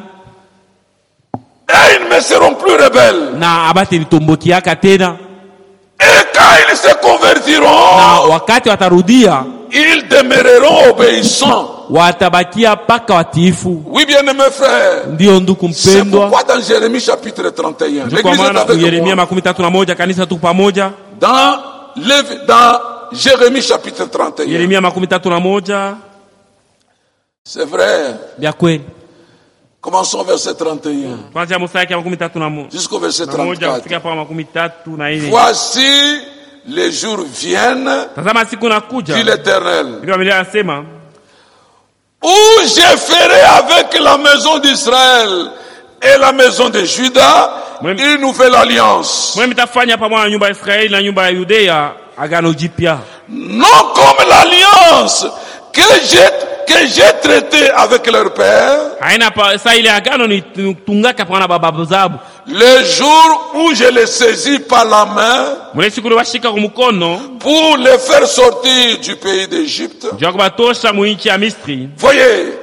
Et ils ne me seront plus rebelles. na abate litombokiaka tena, Et quand ils se na convertiront, wakati watarudia ils demeureront obéissants. watabakia paka watiifu. Oui, bien mes frères. Ndio ndugu C'est mpendwa. pourquoi dans Jérémie chapitre trente et un, Ndio kwa l'église est maana avec Yeremia moi. makumi tatu na moja kanisa tu pamoja. Dans, Lév- dans Jérémie chapitre trente et un. Yeremia makumi tatu na moja C'est vrai. vya kweli. Commençons au verset trente et un Kwanza mstari ya makumi tatu na mo- jusqu'au verset na moja trente-quatre. kufika pa makumi tatu na nne. Voici les jours viennent, Tazama siku nakuja, dit l'Éternel, ndio Biblia inasema, où je ferai avec la maison d'Israël et la maison de Juda Même- une nouvelle alliance. mwe mtafanya pamoja na nyumba ya Israeli na nyumba ya Yudea agano jipya, Non comme l'alliance que j'ai que j'ai traitée avec leur père, haina pa sa ile agano ni tungaka pamoja na baba zabo, le jour où je les saisis par la main mwe siku washika kwa mkono pour les faire sortir du pays d'Égypte. ndio kubatosha mu nchi ya Misri. Voyez,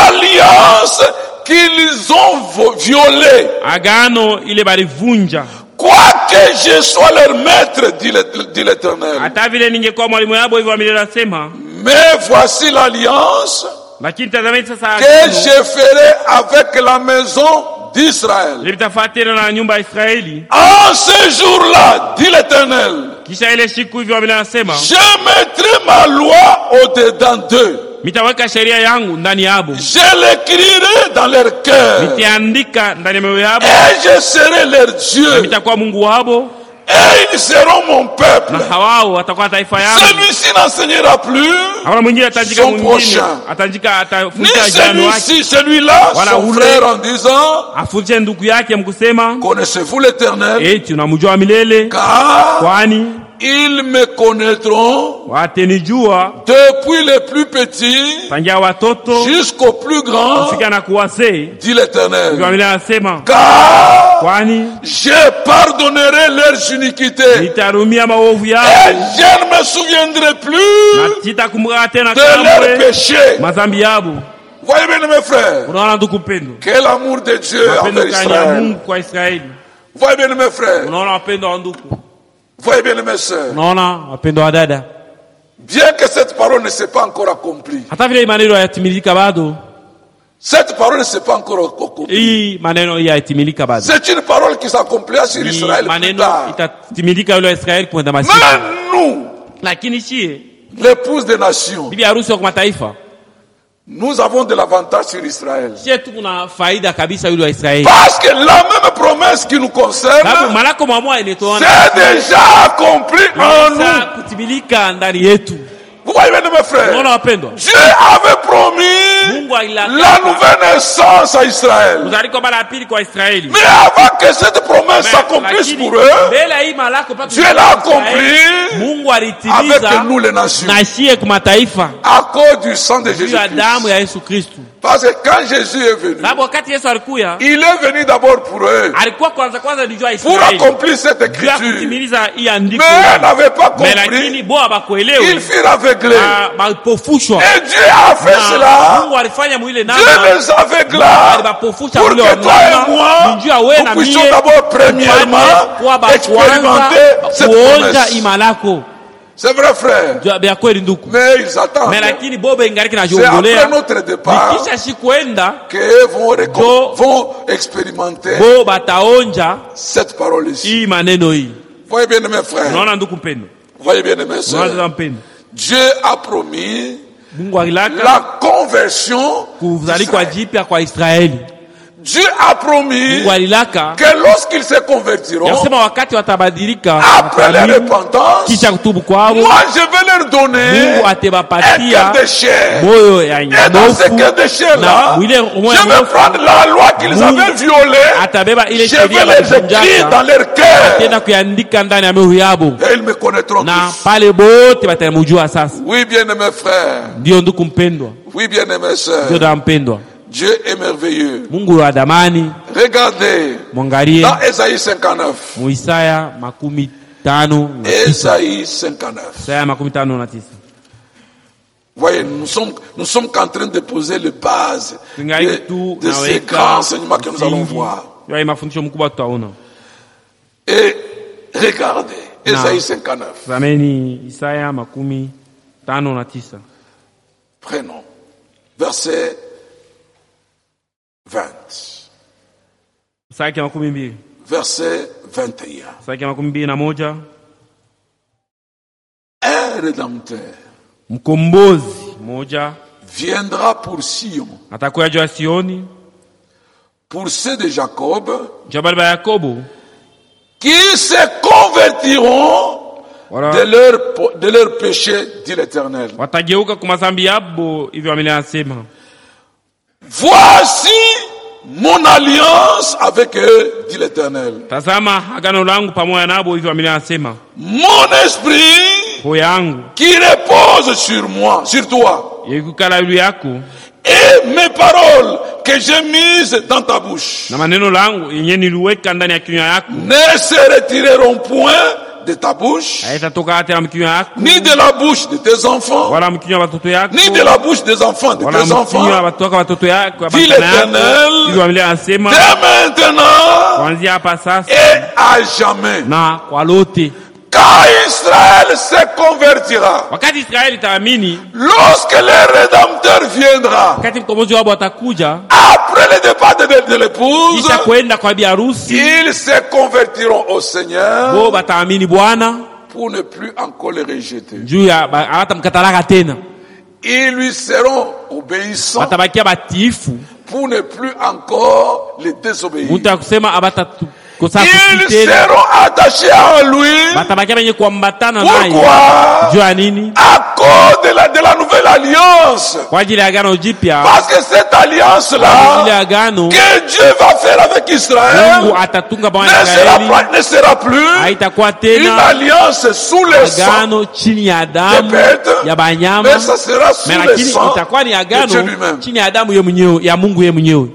l'alliance qu'ils ont vo- violée Agano ile balivunja Quoique je sois leur maître, dit le- dit l'Éternel. hata vile ningekuwa mwalimu yabo, hivyo milele anasema. Mais voici l'alliance Lakini tazameni sasa que agano je ferai avec la maison d'Israël. litafuatana na nyumba ya Israeli. En ce jour-là, dit l'Éternel, Kisha ile siku, hivyo milele anasema, je mettrai ma loi au-dedans d'eux. mitaweka sheria yangu ndani yabo, Je l'écrirai dans leur cœur. nitaandika ndani ya mioyo yabo, Et je serai leur Dieu. nitakuwa Mungu wabo, Et ils seront mon peuple. na hawao watakuwa taifa yangu. Celui-ci n'enseignera plus, Hakuna mwingine atajika Son mwingine, prochain. atajika ni atafundisha jirani wake, celui-ci, celui-là, Voilà, son vous frère en disant, afundishe ndugu yake mkusema, connaissez-vous l'Éternel? eti unamjua milele, Car kwani ils me connaîtront watenijua depuis les plus petits tangia watoto jusqu'au plus grand, kufika na kuwazee. dit l'Éternel. Hivyo milele anasema, Car kwani je pardonnerai leurs iniquités. nitarumia maovu Et yao, je ne me souviendrai plus na sitakumbuka tena de leurs kamwe péchés. mazambi yabo. Voyez bien, mes frères, Unaona ndugu mpendo, quel amour de Dieu mapendo envers gani ya Israël. Mungu kwa Israeli. Voyez bien, mes frères, Unaona wapendo wa ndugu, voyez bien, mes sœurs. unaona wapendo wa dada. Bien que cette parole ne s'est pas encore accomplie, Hata vile maneno hayatimilika bado, cette parole ne s'est pas encore accomplie. hii maneno hii hayatimilika bado. C'est une parole qui s'accomplira sur Hii Israël plus maneno tard. itatimilika yule wa Israeli kwenda masiku. Mais nous, Lakini shie l'épouse des nations, bibi harusi wa mataifa, nous avons de l'avantage sur Israël. shie tu kuna faida kabisa yule wa Israeli, Parce que la même promesse qui nous sababu concerne, malako mwamua ilitoana c'est déjà accompli en nous. sasa kutimilika ndani yetu. Vous voyez bien, mes frères, Unaona wapendwa, Dieu avait promis Mungu alilaka la nouvelle naissance à Israël. kuzaliko mara ya pili kwa Israeli. Mais avant que cette promesse s'accomplisse Lakini pour eux, mbele hii malako paka Dieu l'a accompli Mungu avec alitimiza nous les nations. na shie kwa mataifa À cause du sang de juu ya Jésus-Christ. damu ya Yesu Kristu. Parce que quand Jésus est venu, Sababu wakati Yesu alikuya, il est venu d'abord pour eux, alikuwa kwanza kwanza ni juu ya pour Israeli, accomplir cette juu ya écriture. kutimiliza hii andiko. Mais eux n'avaient pas Mais compris, lakini bo ils habakuelewa, furent aveuglés. bapofushwa. Et Dieu a fait Na cela. Mungu alifanya mwile Dieu namna, les aveugla alibapofusha pour mwile que wa toi et namna, moi, ni juu ya wewe na nous puissions mie, d'abord premièrement kwa ba expérimenter kwanza cette kuonja promesse. imalako. C'est vrai, frère. Juu ya kweli ndugu. Mais ils attendent. Mais lakini bobe ingaliki na C'est après jongolea. notre départ Nikisha si kwenda, qu'eux vont, récom- Do- vont expérimenter bo bataonja cette parole ici. hii maneno hii. Voyez bien, mes frères. Unaona ndugu mpendo, Voyez bien, mes unaona sœurs. mpendo, Dieu a promis Mungu alilaka la conversion kuzalikwa d'Israël. jipya kwa Israeli. Dieu a promis Mungu alilaka que lorsqu'ils se convertiront, yasema wakati watabadilika après la wataamini, repentance, kisha kutubu kwao, moi je vais leur donner Mungu un atebapatia cœur de chair. moyo ya Et dans ce nyofu, cœur de chair na là, mwile je moyo ya vais nyofu prendre la loi qu'ils Mungu avaient violée, atabeba ile je sheria vais les écrire walivunjaka, dans leur cœur. tena kuiandika ndani ya mioyo yabo, Et ils me connaîtront na tous. pale bote watamjua sasa. Oui, bien-aimés frères. Ndio ndugu mpendwa, Oui, bien-aimés ndio sœurs. da mpendwa, Dieu est merveilleux. Mungu wa damani. Regardez, Mwangalie dans Ésaïe cinquante-neuf. mu Isaya makumi tano na tisa. Ésaïe cinquante-neuf. Isaya makumi tano na tisa. Voyez, nous sommes, nous sommes qu'en train de poser les bases Tungali de, tu de ces naweka grands enseignements que nous allons msingi voir. ya mafundisho mkubwa tutaona. Et regardez, Na. Ésaïe cinquante-neuf. Zameni Isaya makumi tano na tisa. Prenons. Verset vingt. Isaya ya makumi mbili. Verset vingt et un. Isaya ya makumi mbili na moja. Un rédempteur Mkombozi moja viendra pour Sion, atakuja juu ya Sioni, pour ceux de Jacob, jabali ba Yakobo, qui se convertiront wala de leur, de leur péché, dit l'Éternel. watageuka kwa madhambi yabo, hivyo Biblia inasema. Voici mon alliance avec eux, dit l'Éternel. Tazama agano langu pamoja nabo, hivyo Biblia inasema. Mon esprit Roho yangu qui repose sur moi, sur toi, yekukala juu yako, et mes paroles que j'ai mises dans ta bouche na maneno langu yenye niliweka ndani ya kinywa yako ne se retireront point de ta bouche, haitatoka tena mkinywa yako ni de la bouche de tes enfants, wala mkinywa watoto yako ni de la bouche des enfants de wala tes mkinywa enfants, watoto watoto yako dit l'Éternel, hivyo Biblia inasema dès maintenant kuanzia hapa sasa et à jamais. na kwa lote. Quand Israël se convertira, Wakati Israeli itaamini, lorsque le Rédempteur viendra, wakati mkombozi wao atakuja après le départ de, de, de l'épouse, kisha kwenda kwa bi harusi, ils se convertiront au Seigneur bo bataamini Bwana pour ne plus encore le rejeter. juu ya ba- hawatamkatalaka tena, Ils lui seront obéissants watabakia batiifu, pour ne plus encore le désobéir. mtu akusema abatatu kosa Ils kusitena, seront attachés à lui. batabakia benye kuambatana naye Pourquoi? juu ya nini? À cause de la, de la nouvelle alliance. Kwa ajili ya agano jipya, Parce que cette kwa ajili ya alliance-là agano que Dieu va faire avec Israël Mungu atatunga ne pamoja na sera, Israeli, pas- ne sera plus haitakuwa une tena alliance sous le sang agano chini ya des damu bêtes, ya banyama, mais ça sera sous mais le lakini sang itakuwa ni de Dieu agano lui-même. chini ya damu ye mwenyewe ya Mungu ye mwenyewe.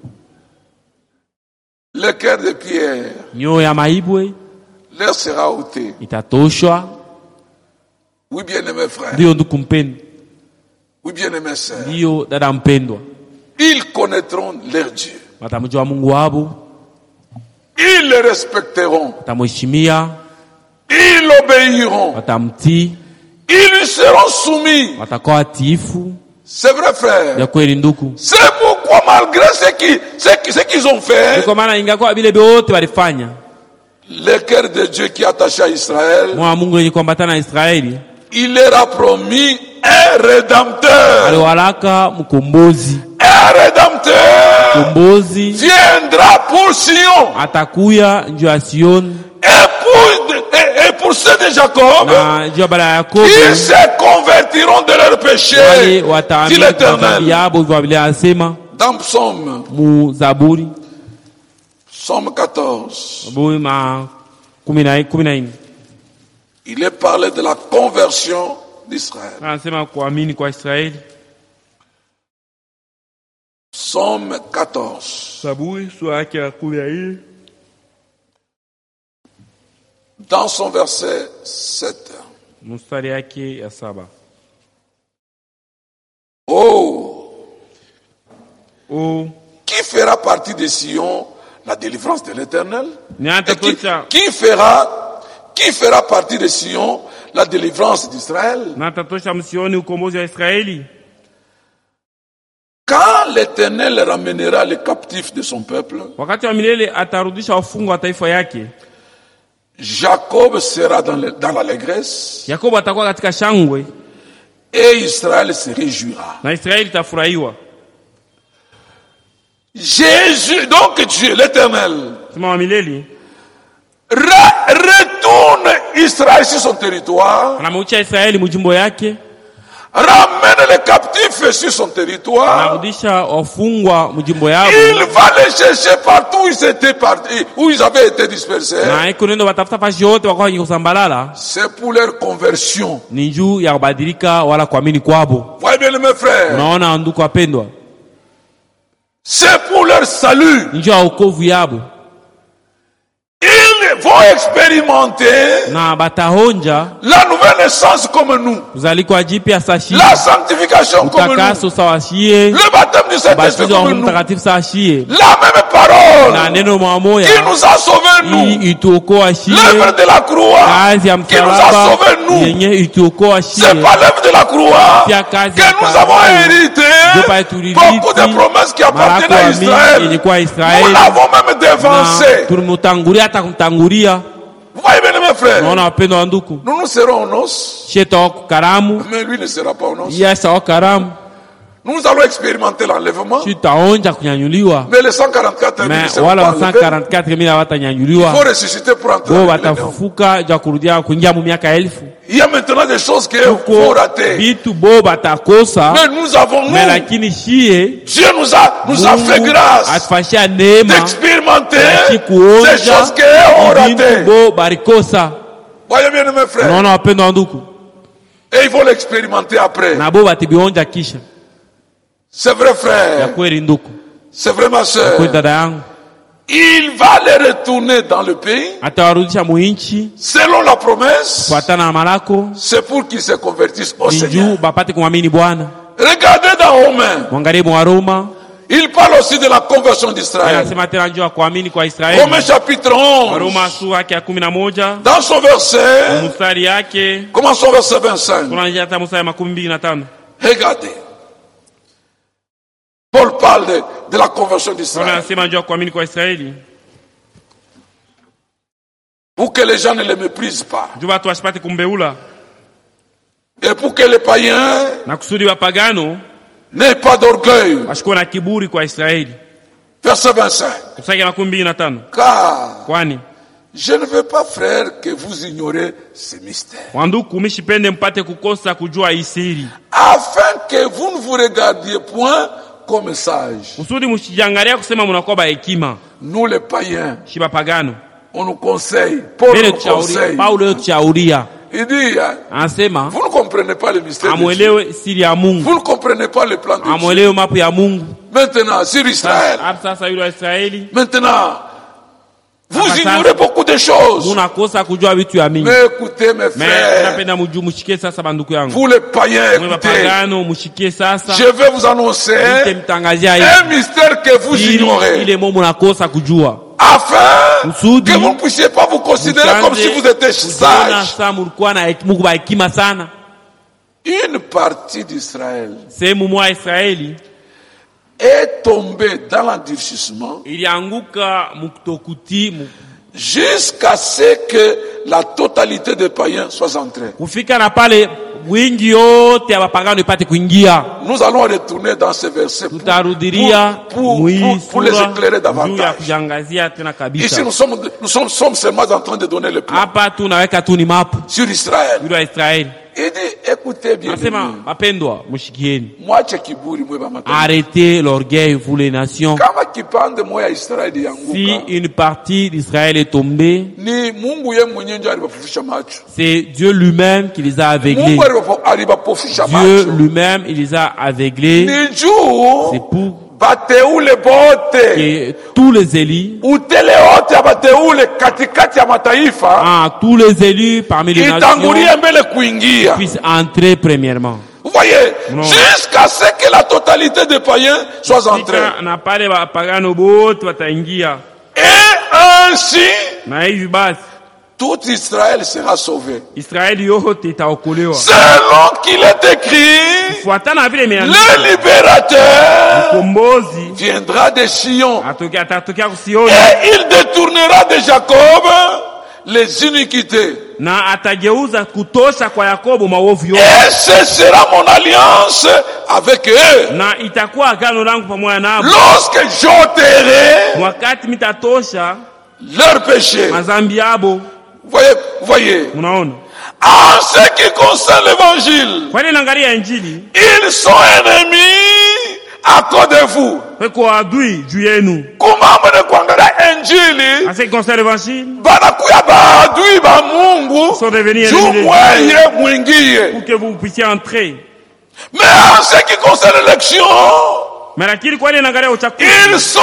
Le cœur de Pierre Nyoyo ya maibwe leur sera ôté. itatoshwa. Oui, bien-aimés frères. Ndiyo ndugu mpendwa, Oui, bien-aimés sœurs. ndiyo dada mpendwa, Ils connaîtront leur Dieu. watamjua Mungu wabo, Ils le respecteront. watamheshimia, Ils l'obéiront. watamtii, Ils lui seront soumis. watakuwa watiifu. C'est vrai, frère. Ya kweli ndugu, C'est pourquoi, malgré ce qu'ils ce, qui- ce qu'ils ont fait, kwa maana ingakuwa vile vyote walifanya, le cœur de Dieu qui est attaché à Israël, mwa Mungu wenye kuambatana na Israeli il leur a promis un rédempteur. aliwalaka mkombozi. Un rédempteur Mkombozi viendra pour Sion. atakuya njuu ya Sioni Et pour, et, et pour ceux de Jacob, na njuu ya bala ya Yakobo, ils se convertiront de leurs wale péchés, dit wataamini kwa dhambi l'Éternel. yabo. Hivyo Biblia inasema Dans Psaume, mu Zaburi, Psaume quatorze, Zaburi ma kumi na kumi na nne il est parlé de la conversion d'Israël. anasema kuamini kwa Israeli. Psaume quatorze, Zaburi sura yake ya kumi na nne dans son verset sept. mstari yake ya saba. Oh, Oh, qui fera partie de Sion la délivrance de l'Éternel? ni Et qui, atatosha qui fera, qui fera partie de Sion la délivrance d'Israël? na atatosha msioni ukombozi wa Israeli. Quand l'Éternel ramènera les captifs de son peuple, Wakati wa milele atarudisha wafungwa wa taifa yake. Jacob sera dans, le- dans l'allégresse Yakobo atakuwa katika shangwe et Israël se réjouira. na Israeli itafurahiwa. Jésus, donc Dieu, l'Éternel, Sema wa milele re- retourne Israël sur son territoire, anamrudisha Israeli mujimbo yake, ramène les captifs sur son territoire. anarudisha wafungwa mujimbo yao, Il va les chercher partout où ils étaient partis, où ils avaient été dispersés. na iko nendo watafuta fashi yote wakawa wenye kusambalala. C'est pour leur conversion. Ni juu ya kubadilika wala kuamini kwabo. Voyez bien, mes frères. Unaona ndugu wapendwa, C'est pour leur salut. ni juu ya wokovu yabo, Ils vont expérimenter na batahonja la nouvelle naissance comme nous, kuzalikwa jipya sashi, la sanctification comme nous, utakaso sawashie, le baptême du Saint-Esprit ubatizo wa comme Roho nous, Mtakatifu sawashie, la même parole na neno mwa qui moya nous a sauvés nous, ili ituokoa shie, l'œuvre de la croix kazi ya qui nous a msalaba sauvés nous. yenye ituokoa shie. C'est pas l'œuvre de la croix Pia kazi que ya nous avons msalaba hérité Jopa tulirithi beaucoup de promesses qui appartiennent malako à ya mingi Israël. yenye kuwa Nous Israeli, l'avons même na dévancé. tulimutangulia hata kumtangulia. Vous voyez bien, mes frères, Unaona wapendwa wa ndugu, nous nous serons aux noces, shie tawa karamu, mais lui ne sera pas aux noces. yeye sawa karamu, Nous allons expérimenter l'enlèvement, shi taonja kunyanyuliwa, mais les cent quarante-quatre mille ne mais seront wala pas wa enlevés. cent quarante-quatre mille Il hawatanyanyuliwa, faut ressusciter pour entrer bo dans le millénium. watafufuka ja kurudia kuingia mu miaka elfu. Il y a maintenant des choses qu'il faut Kuko rater. vitu bo batakosa, Mais nous avons, nous, mais lakini shie Dieu nous a, nous a fait Mungu grâce atufashia neema d'expérimenter ya ces kuonja choses qu'on vintu raté. bo barikosa. Voyez bien, mes frères. Unaona wapendwa wa ndugu, Et ils vont l'expérimenter après. na bo batibionja kisha. C'est vrai, Ya frère. kweli ndugu, C'est vrai, ma kweli soeur. dada yangu, il va les retourner dans le pays. Atawarudisha muinchi Selon la promesse, kufuatana na malako c'est pour qu'ils se convertissent au ni Seigneur. juu bapate kumwamini Bwana. Regardez dans Romains. Mwangalie mwa Roma, Il parle aussi de la conversion d'Israël. anasema tena juu ya kuamini kwa Israeli. Romains chapitre onze. Roma sura yake ya kumi na moja Dans son verset, mstari yake commençons au verset vingt-cinq. tunaanzia hata mstari ya makumi mbili na tano. Regardez. Paul parle de, de la conversion Paul d'Israël. anasema juu ya kuamini kwa Israeli Pour que les gens ne les méprisent pas. juu watu wasipate kumbeula Et pour que les païens na kusudi wapagano n'aient pas d'orgueil. wasikuwe na kiburi kwa Israeli. Verset vingt-cinq. Mstari ya makumi mbili na tano. Car Kwani je ne veux pas, frère, que vous ignorez ces mystères. wanduku, mishipende mpate kukosa kujua hii siri, Afin que vous ne vous regardiez point comme sages. kusudi msijiangalia kusema mnakuwa ba hekima. Nous les païens, Shiba pagano on nous conseille. Paul mbele nous tuchauria, conseille. Paulo tuchauria Il dit, hein, anasema vous ne comprenez pas le mystère de Dieu. amwelewe siri ya Mungu, Vous ne comprenez pas le plan de Dieu. amwelewe mapu ya Mungu. Maintenant, sur Israël, Hapo sasa yule wa Israeli maintenant, vous Hapa ignorez sasa, beaucoup de choses. munakosa kujua vitu ya mingi. Mais écoutez, mes Mais frères, napenda mujue, mushikie sasa banduku yangu, vous les païens, mwe écoutez, bapagano mushikie sasa, je vais vous annoncer nitemtangazia un hivi mystère que vous ili ignorez. ile mo munakosa kujua, Afin Kusudi, que vous ne puissiez pas vous considérer comme si vous étiez kujiona sage. saa mulikuwa na hek- Mungu ba hekima sana. Une partie d'Israël Sehemu mwa Israeli est tombée dans l'endurcissement ilianguka muktokuti mu- jusqu'à ce que la totalité des païens soit entrée. kufika na pale wingi yote ya bapagano ipate kuingia. Nous allons retourner dans ces versets pour, Tutarudiria pour, pour, mwi pour, pour les sura éclairer juu ya davantage. kujangazia tena Ici, kabisa. nous sommes, nous sommes, sommes seulement en train de donner le plan Hapa tu naweka tu ni mapu sur Israël. yule wa Israeli. Il dit, écoutez bien, Anasema wapendwa, mushikieni, mwache kiburi mwe bamataifa. arrêtez l'orgueil vous les nations. Kama kipande moya Israeli Si yanguka, une partie d'Israël est tombée, ni Mungu ye mwenyewe ndio alibafufisha macho. c'est Dieu lui-même qui les a aveuglés. Mungu alibafu- alibafufisha Dieu macho. lui-même, il les a aveuglés. Ni juu C'est pour bateule bote, que tous les élus, utele wote ya bateule katikati ya mataifa ah, tous les élus parmi les itangulie nations mbele kuingia. puissent entrer premièrement. Vous voyez, Non. jusqu'à ce que la totalité des païens soit entrée. Fika na pale wapagano bote wataingia, Et ainsi, na hivi basi tout Israël sera sauvé. Israeli yote itaokolewa Selon qu'il est écrit, fuatana vile imeandikwa. le libérateur Mkombozi viendra de Sion atokea atatokea kusioni et il détournera de Jacob les iniquités. na atageuza kutosha kwa Yakobo maovu yote, Et ce sera mon alliance avec eux. na itakuwa agano langu pamoja nao Lorsque j'ôterai wakati mitatosha leurs péchés. mazambi yabo. Vous voyez, vous voyez. Unaona, En ce qui concerne l'évangile, kwani naangalia Injili ils sont ennemis à cause de vous. peko adui juu yenu. Kumambo ne kuangalia injili, En ce qui concerne l'évangile, banakuya baadui ba Mungu sont devenus juu ennemis de Dieu mweye mwingie. pour que vous puissiez entrer. Mais en ce qui concerne l'élection, Mais lakini kwani naangalia uchaguzi, ils sont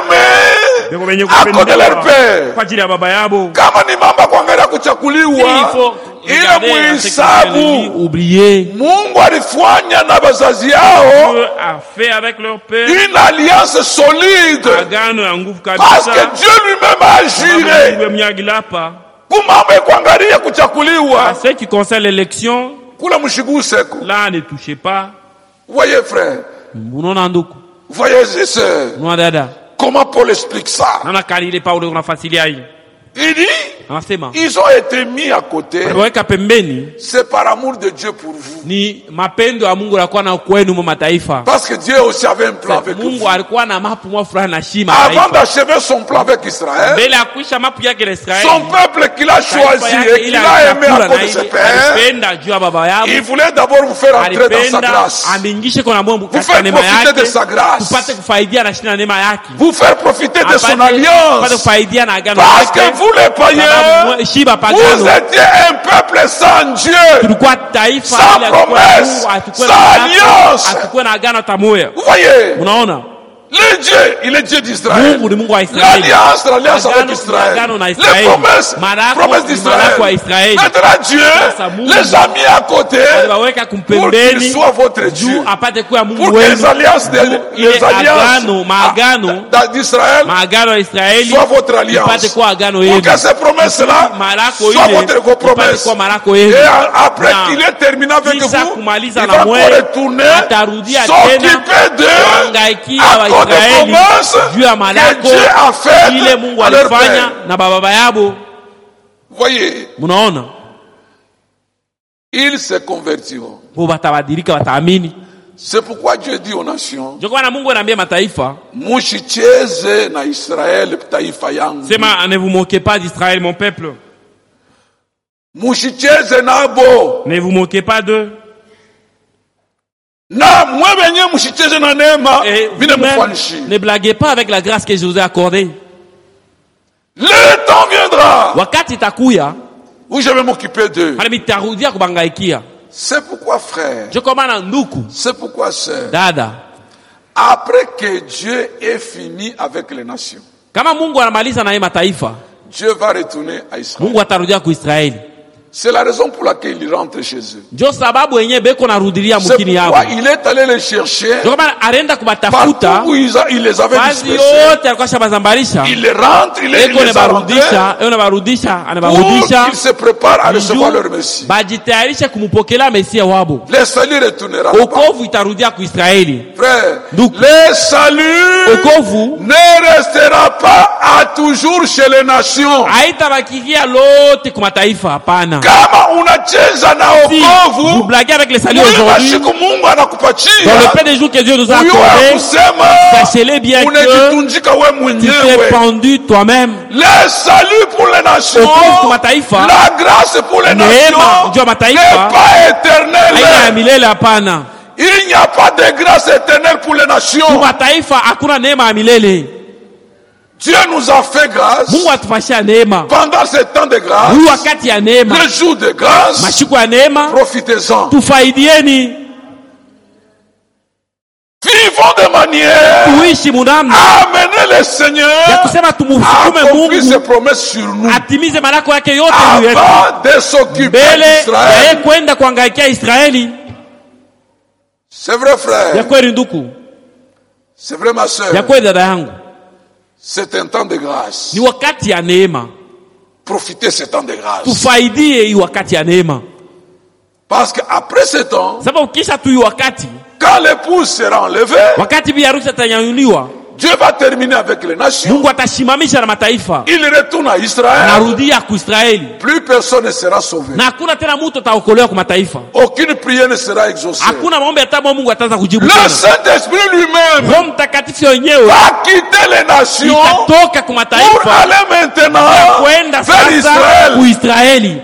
aimés peko wenye à cause de leur père. kwa ajili ya baba yabo. Kama ni mambo ya kuangalia kuchakuliwa, ile muhisabu oublier Mungu alifanya na bazazi yao Dieu a fait avec leur père une alliance solide, agano ya nguvu parce que kabisa. Dieu lui-même a juré. Mungu mnyagilapa. Kumambo ya kuangalia En kuchakuliwa ce qui concerne l'élection, kula mshiguseko. là ne touchez pas. Voyez frère, Unaona nduku, voyez sœurs, unaona dada, comment Paul explique ça? naona kalile Paulo unafasilia hii. Il dit, Anasema ils ont été mis à côté, weka pembeni c'est par amour de Dieu pour vous. ni mapendo ya Mungu alikuwa na kwenu mwa mataifa. Parce que Dieu aussi avait un plan avec Mungu vous. alikuwa na mapu mwa fulani na shima Avant mataifa. d'achever son plan avec Israël, Mbele ya kuisha mapu yake na Israeli, son peuple qu'il a taifa choisi yake et ile qu'il a aimé à alichakula cause na de ses ile pères, alipenda juu ya baba yao, il voulait d'abord vous faire entrer dans sa alipenda grâce, amingishe kwa Mungu vous katika faire neema profiter yake, de sa grâce, tupate kufaidia na shina na neema yake, vous faire profiter de son Apate- tupate alliance. kufaidia na agano Parce lake. que vous les païens, Sababu shiba vous pagano étiez un peuple sans Dieu, tulikuwa taifa sans ile hatukuwa na promesse, Mungu, hatukuwa sans na mamlaka, alliance. hatukuwa na agano hata moja. Vous voyez, Unaona, Le Dieu, il est Dieu d'Israël. Mungu ni Mungu wa Israeli. L'alliance, l'alliance avec Agano- Israël. agano na Les Israeli. promesses, Malako- promesses ni d'Israël. malako wa Israeli. Maintenant Dieu Sasa Mungu les a mis à côté aliwaweka pour kumpembeni qu'il soit votre juu Dieu. apate kuwa Mungu Pour que wenu. les alliances, de, Juu les ile alliances agano, maagano, ah, d'Israël maagano ya Israeli soient votre ipate alliance. kuwa agano Pour yenu. que ces promesses-là Malako soient ile votre ipate promesse. kuwa malako yenu. Et a- après Na qu'il est terminé avec vous, kisha il kumaliza va na encore mwe, retourner atarudia tena s'occuper d'eux kuhangaikia à cause des Waisraeli promesses juu ya que malako Dieu a faites ile Mungu à leur alifanya père. na baba yabo. Voyez, Munaona, ils se convertiront. bo batabadilika, wataamini. C'est pourquoi Dieu dit aux nations, Ndio kwa maana Mungu anaambia mataifa, mushicheze na Israel taifa yangu. sema ne vous moquez pas d'Israël mon peuple, Mushicheze nabo. ne vous moquez pas d'eux. Na mwe benye mushicheze na neema Et vile vous-même, mfanishi. ne blaguez pas avec la grâce que je vous ai accordée. Le temps viendra Wakati itakuya, où je vais m'occuper d'eux. hali mitarudia kubangaikia. C'est pourquoi frère, Je kwa maana nduku, c'est pourquoi sœur, dada, après que Dieu ait fini avec les nations, kama Mungu anamaliza na yeye mataifa, Dieu va retourner à Israël. Mungu atarudia ku Israeli. C'est la raison pour laquelle il rentre chez eux. Ndio sababu wenyewe beko narudilia C'est mukini yao. pourquoi il est allé les chercher Ndio kama anaenda kubatafuta partout où ils a- il les avait kazi dispersés. yote alikuwa shabazambarisha. Il les rentre, il les, il Eko les a rentrés anabarudisha, eko anabarudisha, pour anabarudisha. qu'ils se préparent à recevoir Juu leur Messie. bajitayarishe kumupokela Mesia wabo. Le salut retournera là-bas. Okovu itarudia ku Israeli. Frère, Donc, le salut Okovu ne restera pas à toujours chez les nations. haitabakikia lote kwa mataifa, hapana. Kama unacheza na Si vous okovu, blaguez avec les saluts wewe aujourd'hui, siku Mungu anakupatia. dans le peu des jours que Dieu nous a Huyo accordé, akusema sachez-le bien que unajitunjika wewe tu t'es mwenyewe. pendu toi-même. Le salut pour les nations, Okovu kwa mataifa, la grâce pour les neema nations juu ya n'est mataifa pas haina ya éternelle. milele, hapana. Il n'y a pas de grâce éternelle pour les Kwa nations. mataifa hakuna neema ya milele. Dieu nous a fait grâce Mungu atufashia neema. pendant ce temps de grâce, Huyu wakati ya neema, le jour de grâce, mashiku ya neema, profitez-en. tufaidieni, Vivons de manière tuishi munamna à amener le ya Seigneur kusema à tumusukume accomplir ses Mungu promesses sur nous atimize malako yake yote juu yetu, avant de s'occuper mbele ya yeye d'Israël. kwenda kuangaikia Israeli. C'est vrai, Ya frère. kweli nduku, C'est vrai, ma soeur. ya kweli dada yangu, C'est un temps de grâce. ni wakati ya neema. Profitez ce temps de grâce. Tufaidie hii wakati ya neema, Parce qu'après ce temps, sababu kisha tu hii wakati, quand l'épouse sera enlevée, wakati bi harusi atanyanyuliwa, Dieu va terminer avec les nations. Mungu atashimamisha na mataifa, Il retourne à Israël. anarudia ku Israeli, Plus personne ne sera sauvé. na hakuna tena mtu ataokolewa kwa mataifa. Aucune prière ne sera exaucée. Hakuna maombi hata Mungu ataanza kujibu Le tena. Saint-Esprit lui-même Roho Mtakatifu wenyewe va quitter les nations itatoka kwa pour mataifa aller maintenant kwenda vers sasa Israël. ku Israeli.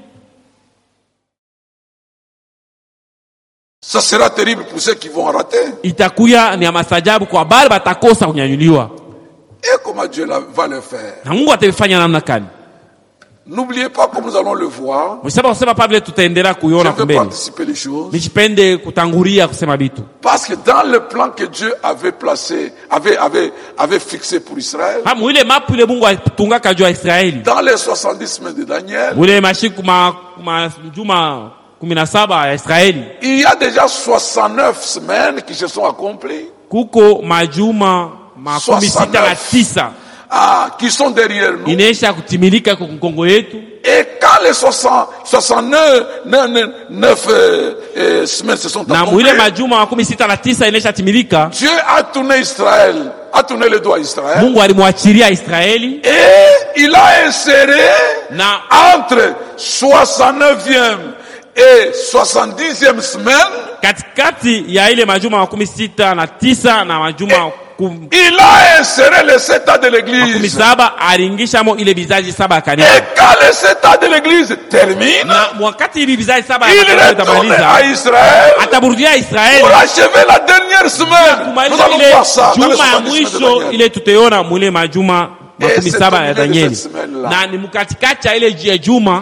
Ça sera terrible pour ceux qui vont rater. Itakuya ni ya masajabu kwa bali batakosa kunyanyuliwa, Et comment Dieu la- va le faire? na Mungu atafanya namna gani? N'oubliez pas, comme nous allons le voir, Msema kusema pa vile tutaendelea je kuiona ne vais pas kumbele. anticiper les choses. Nisipende kutangulia kusema vitu, Parce que dans le plan que Dieu avait placé, avait, avait, avait fixé pour Israël, ha mwile mapu ile Mungu atungaka juu ya Israeli, dans les soixante-dix semaines de Daniel, mwile mashiku ma, ma juma kumi na saba ya Israeli, il y a déjà soixante-neuf semaines qui se sont accomplies, kuko majuma makumi sita na tisa ah, qui sont derrière nous. inaisha kutimilika kwa Kongo yetu. Et quand les soixante, soixante-neuf neuf, neuf, euh, euh, semaines se sont Na mwile accomplies, majuma makumi sita na tisa inaisha timilika, Dieu a tourné Israël, a tourné le doigt à Israël, Mungu alimwachilia Israeli et il a inséré na entre soixante-neuvième et soixante-dixième semaine, katikati ya ile majuma makumi sita na tisa na majuma kum- il a inséré les sept ans de makumi l'église. saba aliingishamo ile vizazi saba ya Et kanisa, quand les sept ans de l'église terminent, na wakati ili vizazi saba ya il kanisa retourne à itamaliza, Israël ataburudia Israeli pour achever la dernière semaine. Nous kumaliza allons ile voir ça dans les juma ya soixante-dix semaines de mwisho Daniel. ile tutaona mwile majuma makumi c'est saba au ya milieu de Danieli, cette semaine-là. na ni mkatikati ya ile ya juma,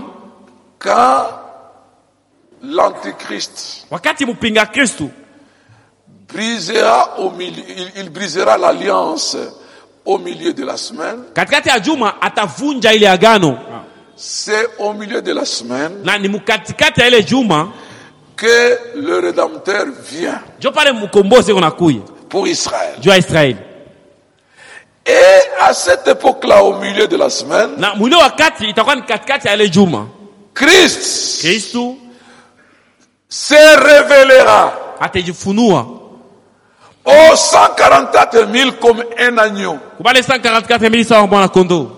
Quand l'Antichrist wakati mpinga Kristu brisera au milieu, il, il brisera l'alliance au milieu de la semaine. Katikati ya juma atavunja ile agano. C'est au milieu de la semaine Na ni mkatikati ya ile juma que le Rédempteur vient jo pale mkombozi unakuja pour Israël. juu ya Israeli. Et à cette époque-là, au milieu de la semaine, Na mwile wakati itakuwa ni katikati ya ile juma, Christ Kristo se révélera atajifunua aux cent quarante-quatre mille comme un agneau. kubale cent quarante-quatre mille sawa mwana kondoo.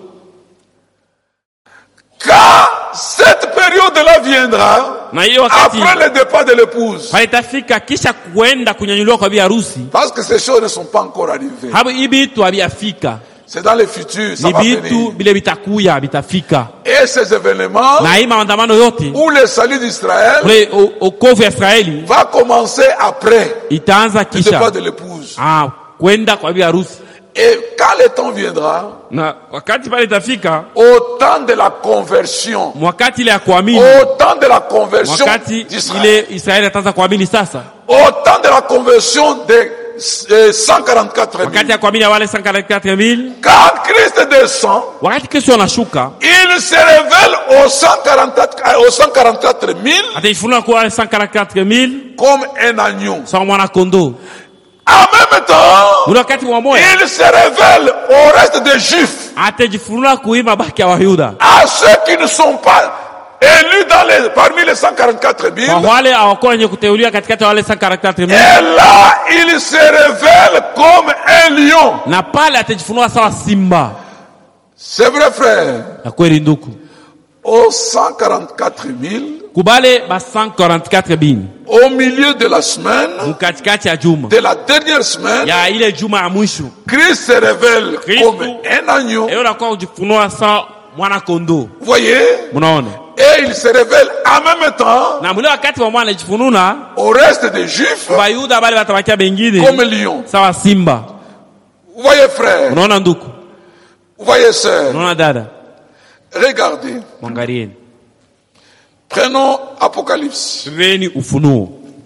Quand cette période-là viendra, Na hiyo wakati après le départ de l'épouse, pale itafika kisha kuenda kunyanyuliwa kwa bi harusi, parce que ces choses ne sont pas encore arrivées. hapo ibitu habiafika, C'est dans le futur, ça ni va bitu venir. bile bitakuya bitafika. Et ces événements Na hii maandamano yote où le salut d'Israël ule okovu ya Israeli va commencer après itaanza le kisha départ de l'épouse. ah kwenda kwa bi harusi. Et quand le temps viendra, Na wakati pale itafika, au temps de la conversion, wakati ile ya kuamini, au temps de la conversion wakati d'Israël, ile Israeli ataanza kuamini sasa, au temps de la conversion des euh, cent quarante-quatre wakati mille, ya kuamini ya wale cent quarante-quatre mille, quand Christ descend, wakati Kristo anashuka il se révèle aux cent quarante-quatre, aux cent quarante-quatre mille ataifunua kwa wale cent quarante-quatre mille comme un agneau. sawa mwana kondoo. En même temps, Ule wakati wa moya il se révèle au reste des Juifs, atajifunua kuima baki ya Wayuda, à ceux qui ne sont pas élus dans les, parmi les cent quarante-quatre mille. kwa wale hawakuwa wenye kuteuliwa katikati ya wale cent quarante-quatre mille, Et là, il se révèle comme un lion. na pale atajifunua sawa simba. C'est vrai, frère. Na kweli nduku, Aux cent quarante-quatre mille, kubale ba cent quarante-quatre mille au milieu de la semaine, mkatikati ya juma de la dernière semaine, ya ile juma ya mwisho, Christ se révèle Christ comme un agneau. eo la kwa kujifunua sawa mwana kondoo. Vous voyez? Mnaona? Et il se révèle en même temps Na mule wakati wa mwana anajifununa au reste des Juifs Wayuda bale watabakia bengine comme lion. sawa simba. Vous voyez, frère? Unaona nduku? Vous voyez, sœur? Unaona dada? Regardez. Mwangalieni. Prenons Apocalypse Veni Ufunuo.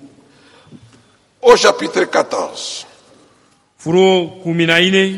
au chapitre quatorze. Ufunuo kumi na nne.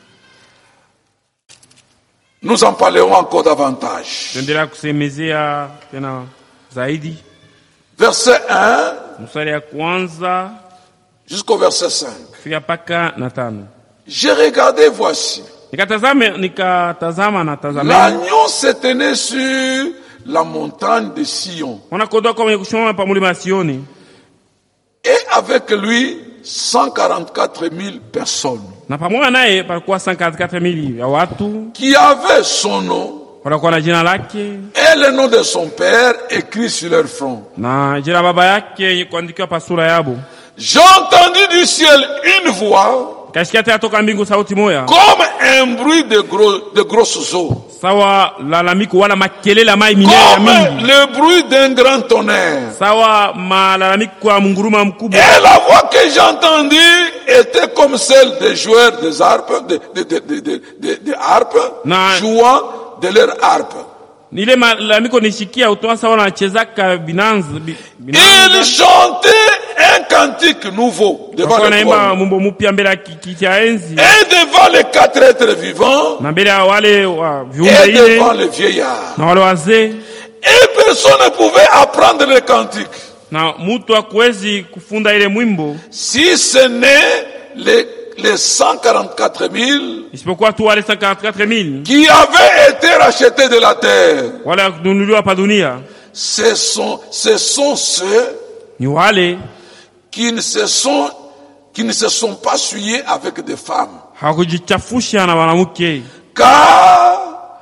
Nous en parlerons encore davantage. Tuendelea kusemezea tena zaidi. Verset un Mstari ya kwanza jusqu'au verset cinq. kufika paka na tano. J'ai regardé, voici. Nikatazame nikatazama na tazama. L'agneau se tenait sur la montagne de Sion. Mwana kondoo kwa mwenye kusimama pa mlima Sioni. Et avec lui, cent quarante-quatre mille personnes Na pamoja naye palikuwa cent quarante-quatre mille ya watu qui avaient son nom walikuwa na jina lake et le nom de son père écrit sur leur front. na jina la baba yake kuandikiwa pa sura yabo. J'ai entendu du ciel une voix Kasikia tena toka mbingu sauti moya comme un bruit de, gros, de grosses eaux, sawa lalamiko wala makelele ya mai minene ya comme mingi, le bruit d'un grand tonnerre. sawa malalamiko ya munguruma mkubwa. Et la voix que j'ai entendue était comme celle des joueurs des harpes, de, de, de, de, de, de, de harpes, Na- jouant de leur harpe. Nile malalamiko nishikia utoa sawa na chezaka binanzi bi- Il binanzi. chantait un cantique nouveau devant Wako le naimba trône. mumbo mupya mbele ya kiti cha enzi Et devant les quatre êtres vivants, na mbele ya wale wa viumbe et devant ine le vieillard. na wale wazee, Et personne ne pouvait apprendre le cantique, na mutu hakuwezi kufunda ile mwimbo si ce n'est les, les cent quarante-quatre mille isipokuwa tu wale cent quarante-quatre mille qui avaient été rachetés de la terre. wale wakununuliwa pa dunia. Ce sont, ce sont ceux Ni wale qui ne se sont, qui ne se sont pas souillés avec des femmes. hawakujichafusha na wanamke, Car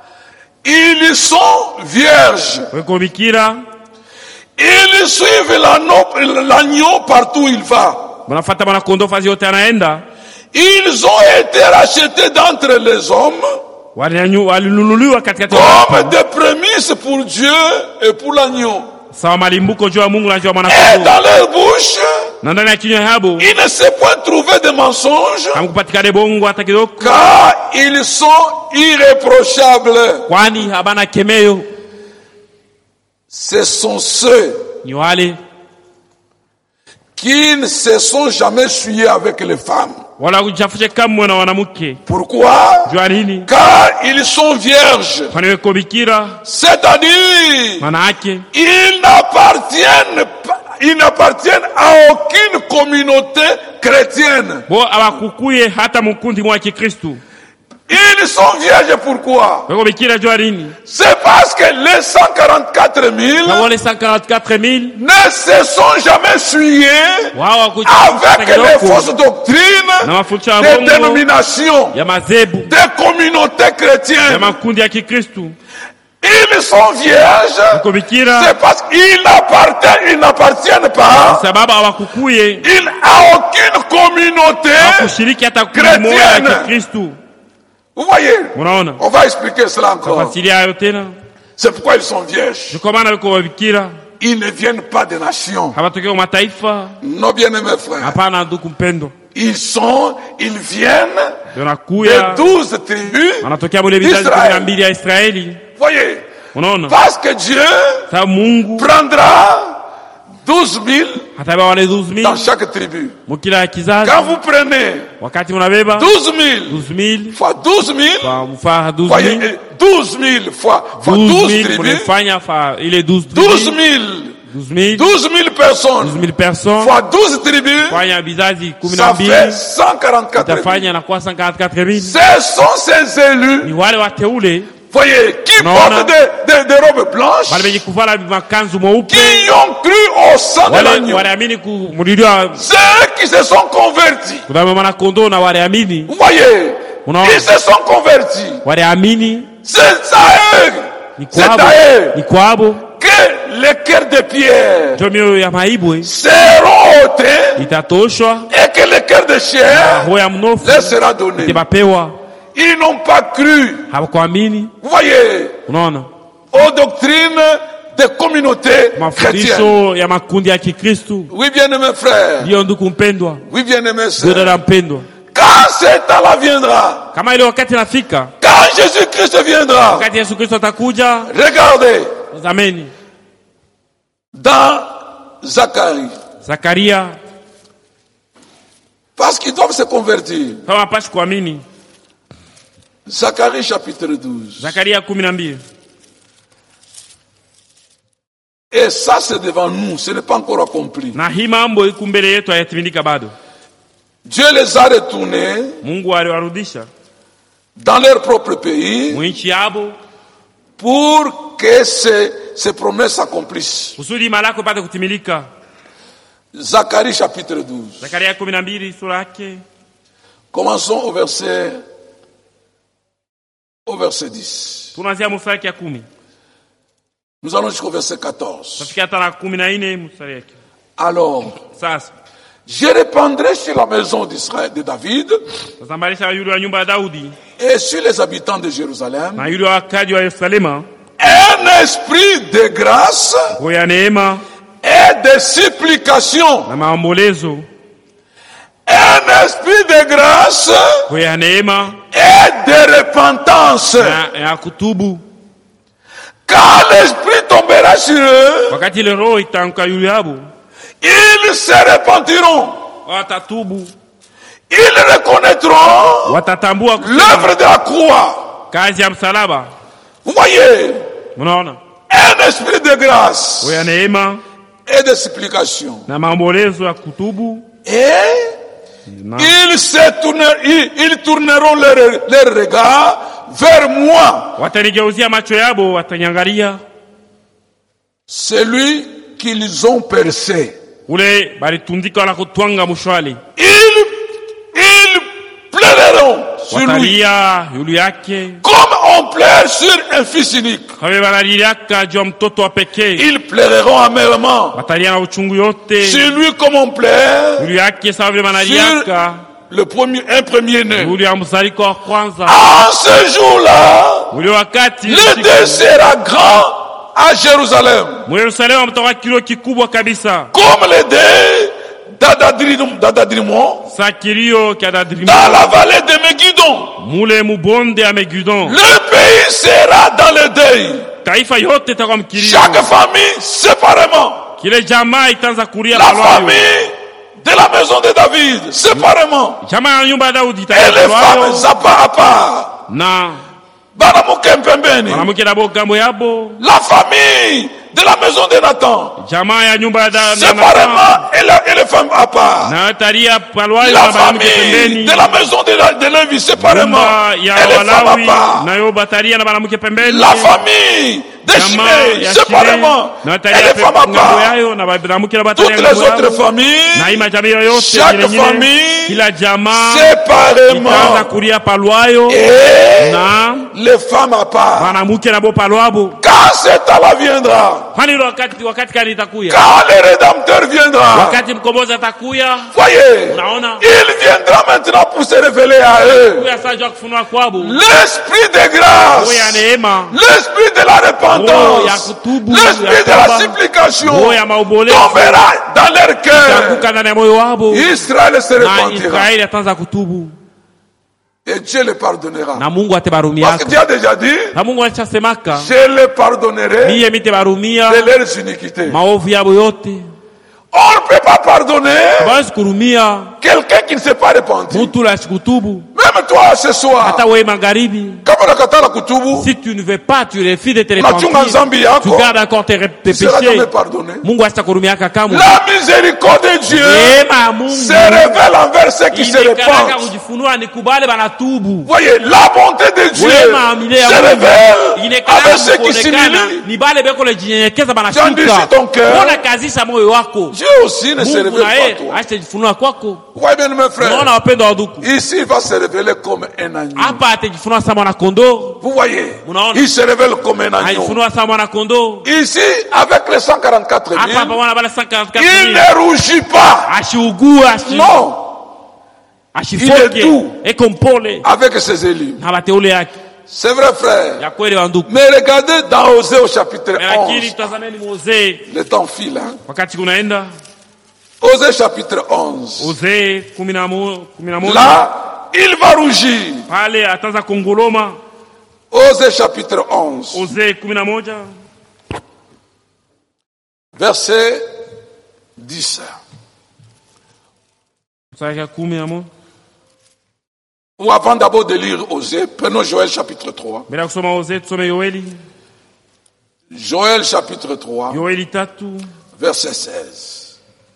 ils sont vierges. weko bikira, Ils suivent l'agneau, l'agneau partout où il va. wanafata mwana kondoo fazi yote anaenda. Ils ont été rachetés d'entre les hommes Walinyu- walinunuliwa katikati ya comme watu, des prémices pour Dieu et pour l'agneau. sawa malimbuko juu ya Mungu na juu ya mwana Et kondoo. dans leur bouche, Na ndani ya kinywa yabo il ne s'est point trouvé de mensonges, hamkupatikane bongo hata kidogo, car ils sont irréprochables. kwani habana kemeyo. Ce sont ceux Ni wale qui ne se sont jamais souillés avec les femmes. wala kujichafusha kamwe na wanamke. Pourquoi? Jua nini? Car ils sont vierges. Kwani weko bikira, C'est-à-dire, maana yake ils n'appartiennent pas, ils n'appartiennent à aucune communauté chrétienne. bo abakukuye hata mkundi mwa Kikristo. Ils sont vierges pourquoi? Weko bikira jua nini? C'est parce que les cent quarante-quatre mille Kwa wale cent quarante-quatre mille ne se sont jamais souillés wao avec les fausses doctrines na mafundisho ya des bongo dénominations, ya mazebu des communautés ya chrétiennes. makundi ya Kikristo. Ils sont vierges, Weko bikira c'est parce qu'ils n'appartiennent, ils n'appartiennent pas sababu hawakukuye il à aucune communauté hawakushiriki hata kundi moja ya chrétienne. Kikristo. Vous voyez? Unaona? On va expliquer cela encore. Tafasiri hayo tena. C'est pourquoi ils sont vierges. Kwa maana weko wabikira Ils ne viennent pas des nations. hawatokea mataifa. Nos bien-aimés frères. Hapana ndugu mpendo. Ils sont, ils viennent des Wanakuya douze tribus wanatokea mule vizazi kumi na d'Israël. mbili ya Israeli. Voyez? Unaona? Parce que Dieu Sa Mungu prendra douze mille hatabeba wale douze mille dans chaque tribu. mukila kizazi. Quand vous prenez Wakati mnabeba douze mille douze mille fois douze mille, kwa mfaa douze voyez, mille et douze mille fois, fois douze douze mille tribus, mnafanya fa ile douze douze tribus mille, douze mille douze mille douze personnes mille personnes fois douze tribus, fanya vizazi kumi na ça fait mbili cent quarante-quatre mille. itafanya na kwa cent quarante-quatre mille. Ce sont ces élus, Ni wale wateule voyez, qui Non, portent non. des, des, des robes blanches, wale wenye kuvala makanzu mweupe, qui ont cru au sang de wale l'agneau. waliamini kumrudia Ceux qui se sont convertis. kuna mwana kondoo na waliamini Vous voyez, Non. ils se sont convertis. waliamini C'est à eux, ni c'est kwabo à eux ni kwabo que les cœurs de pierre ndio mioyo ya maibwe seront ôtés itatoshwa et que les cœurs de chair roho ya mnofu leur sera donné. itapewa. Ils n'ont pas cru, Hawakuamini. vous voyez, Unaona? aux doctrines des communautés chrétiennes. Mafundisho ya makundi ya Kikristo. Oui, bien-aimés frères. Ndio ndugu mpendwa, Oui, bien-aimés ndio sœurs. dada mpendwa, Quand cet temps-là viendra, kama ile wakati nafika, quand Jésus-Christ viendra, wakati Yesu Kristo atakuja, regardez, zameni dans Zacharie, Zakaria parce qu'ils doivent se convertir. kama hapashi kuamini. Zacharie chapitre douze. Zakaria kumi na mbili. Et ça c'est devant nous, ce n'est pas encore accompli. Na hii mambo iko mbele yetu hayatimilika bado. Dieu les a retournés Mungu aliwarudisha dans leur propre pays mwinchi yabo pour que ces, ces promesses s'accomplissent. kusudi malako ipate kutimilika. Zacharie chapitre douze. Zakaria kumi na mbili sura yake. Commençons au verset, au verset dix. Tunaanzia mstari ya kumi. Nous allons jusqu'au verset quatorze. Tafika hata na kumi na nne mstari yake. Alors, Sasa je répandrai sur la maison d'Israël, de David, tazambalisha yule wa nyumba ya Daudi et sur les habitants de Jérusalem, na yule wakaji wa Yerusalema un esprit de grâce roho ya neema et de supplication. na maombolezo. Un esprit de grâce Roho ya neema et de repentance. na ya kutubu. Quand l'esprit tombera sur eux, Wakati ile roho itamka yule yabo, ils se repentiront. watatubu, Ils reconnaîtront watatambua l'œuvre de la croix. kazi ya msalaba. Vous voyez, Unaona? un esprit de grâce Roho ya neema et de supplication. na maombolezo ya kutubu. Et Na ils, se tourneront, ils, ils tourneront leur, leur regard vers moi, watanigeuzia macho yabo, watanyangalia celui qu'ils ont percé. ule balitundika wala kutwanga mushwali. Ils, ils pleureront sur lui Watalia yule yake comme on pleure sur un fils unique. kawe banaliliaka juu ya mtoto wa pekee. Ils pleureront amèrement Watalia na uchungu yote sur lui comme on pleure yule yake sawa vile sur banaliaka le premier, un premier-né. yule ya mzaliwa wa kwanza. En ce jour-là, Ule wakati le deuil sera grand à Jérusalem, mu Yerusalemu mtakuwa kilio kikubwa kabisa, comme le deuil d'Adadrim- d'Adadrimon sa kilio kya Dadrima dans la vallée de Megiddo. mule mubonde ya Megidon. Le pays sera dans le deuil. Taifa yote itakuwa mkilio, Chaque famille séparément. kile jamaa itaanza kulia La malwayo, famille de la maison de David, séparément. Jamaa ya nyumba ya Daudi Et les femmes zapa à part. na Banamuke mpembeni. mwanamke na bogambo yabo. La famille de la maison de Nathan, Jamaa ya nyumba ya Daudi séparément, et, la, et les femmes à part. na taria palwayo La na mwanamke famille pembeni. de la maison de, la, de Lévi, séparément, Nyumba et ya les femmes à Walawi part. na yo bataria na mwanamke pembeni. La famille de Jamaa Shimei, ya séparément, na et taria les femmes à ngambo part. yayo na mwanamke na Toutes bataria les ngambo autres yao. familles, Na ima jamii yote chaque nyingine, famille, kila jamaa séparément, itaanza kulia palwayo et na les femmes à part. mwanamke na bo palwabo. Quand cet temps-là viendra, Kwani ile wakati wakati kali itakuya? quand le Rédempteur viendra, Wakati mkombozi atakuya, voyez, unaona? il viendra maintenant pour se révéler à eux. Kuya sasa kufunua kwabo. L'esprit de Roho grâce, ya neema, l'esprit de la roho ya repentance, kutubu, l'esprit ya de la toba, supplication roho ya maombolezo tombera dans leur cœur. itaanguka ndani ya moyo wabo, Israël se na repentira Israeli ataanza kutubu et Dieu le pardonnera. na Mungu Parce que atabarumiaka. Dieu a déjà dit, Na Mungu alishasemaka, je les pardonnerai mie mitabarumia de leurs iniquités. maovu yabo yote. On ne peut pas pardonner Basi kurumia quelqu'un qui ne s'est pas repenti. mtu la kutubu. Même toi ce soir, Hata wewe magharibi, kama unakataa kutubu, si tu ne veux pas, tu refuses de te unachunga repentir, dhambi tu yako, gardes encore tes, tes tu seras péchés. jamais pardonné. Mungu asitakurumiaka kamwe. La miséricorde de Dieu Neema ya Mungu se révèle envers ceux qui se imekalaka repentent. kujifunua ni kubale banatubu. Voyez, la bonté de Dieu Wema amile ya se Mungu révèle inekalaka avec ceux qui kuonekana s'humilient. ni bale beko lejinyenyekeza Jandisi banashuka. ton cœur. Mbona kazisha moyo wako? Dieu aussi ne se Mungu révèle na pas yeye toi. asitajifunua kwako. Voyez bien mes frères, Unaona wapendwa wa ndugu, ici il va se révéler comme un agneau. hapa atajifunua sama mwana kondoo, Vous voyez, Unaona? il se révèle comme un agneau. ajifunua sama mwana kondoo. Ici, avec les cent quarante-quatre Hapa hapa mille, wana bala cent quarante-quatre il mille. ne rougit pas. Ashiugua, ashi Non, ashifoke, il est doux. eko mpole avec ses élus. na bateule yake. C'est vrai, frère. Ya kweli wa ndugu. Mais regardez dans Osée au chapitre Lakini onze. tutazameni Mose Le temps file, hein. wakati kunaenda Osée chapitre onze. Mose kumi na mo- kumi na moja Là, il va rougir. pale ataanza kongoloma. Osée chapitre onze. Mose kumi na moja Verset dix. mstari wa kumi na moja. Ou avant d'abord de lire Osée, prenons Joël chapitre trois. Bila kusoma Mose tusome Yoeli. Joël chapitre trois, Yoeli tatu verset seize.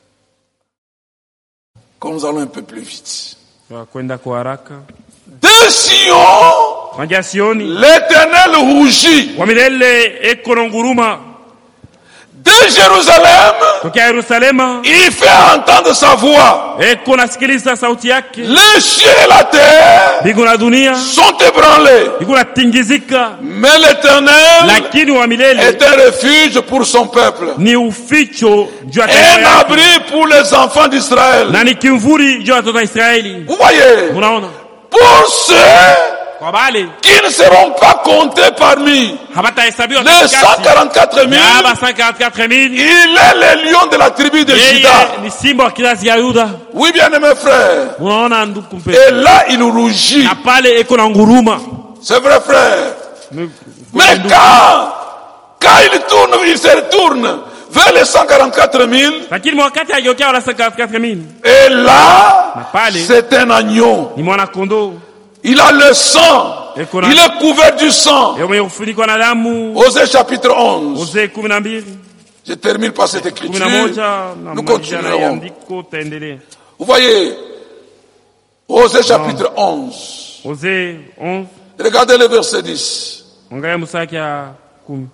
Comme nous allons un peu plus vite. kwenda kwa haraka. De Sion, Magia Sioni l'Éternel rougit. wa milele eko na nguruma. De Jérusalem, Tokea Yerusalema il fait entendre sa voix. eko nasikiliza sauti yake. Les cieux et la terre Mbingu na dunia sont ébranlés. iko natingizika, Mais l'Éternel lakini wa milele est un refuge pour son peuple. ni uficho juu ya taifa Un yake abri pour les enfants d'Israël. na ni kimvuli juu ya watoto wa Israeli. Vous voyez, Munaona, pour ceux kwa bale qui ne seront pas comptés parmi habatahesabiwa les cent quarante-quatre mille, aba cent quarante-quatre mille. il est le lion de la tribu de Juda. Yeye ni simba wa kizazi ya Yuda. Oui, bien aimé frère. Munaona ndugu mpendwa, Et là, il rougit. na pale eko na nguruma. C'est vrai, frère. Ni- Mais ndugu. quand, quand il tourne, il se retourne vers les cent quarante-quatre mille, Lakini wakati ageukia wala cent quarante-quatre mille et là, Na pale. c'est un agneau. ni mwana kondoo, Il a le sang. Et qu'on a- Il est couvert du sang. yeye umefunikwa na damu. Osée chapitre onze. Mose kumi na mbili Je termine par cette kumi écriture. na moja na Nous malizia na continuerons. andiko taendelea. Vous voyez, Osée chapitre onze. Mose onze Regardez le verset dix. angalia mstari ya kumi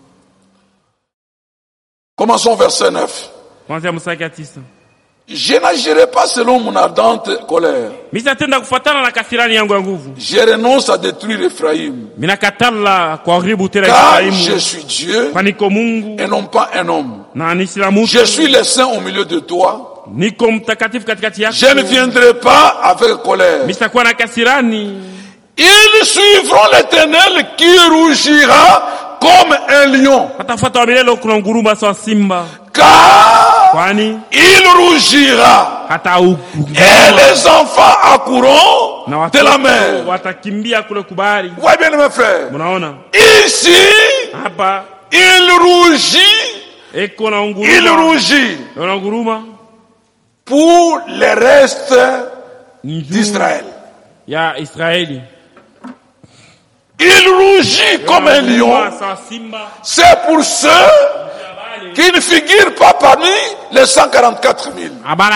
Commençons verset neuf. kuanzia mstari ya tisa. Je n'agirai pas selon mon ardente colère. Mitatenda kufuatana na kasirani yangu ya nguvu. Je renonce à détruire Ephraïm. Minakatala kuharibu tena Car je Efraimu, suis Dieu kwa niko Mungu et non pas un homme. na nisi la mutu. Je suis le saint au milieu de toi. Niko mtakatifu katikati yako. Je ne viendrai pas avec colère. Misitakuwa na kasirani. Ils suivront l'Éternel qui rougira comme un lion. Watafuata wa milele kuna nguruma sawa simba. Car Kwani il rougira. hata Et les enfants accourront na de la watoto mer. watakimbia kule kubari. Ouais, bien mes frères. Munaona Ici, hapa il rougit. eko na Il nguruma. rougit. Na nguruma pour le reste d'Israël. Ya Israeli. Il rougit comme un lion. C'est pour ceux qui ne figurent pas parmi les cent quarante-quatre mille.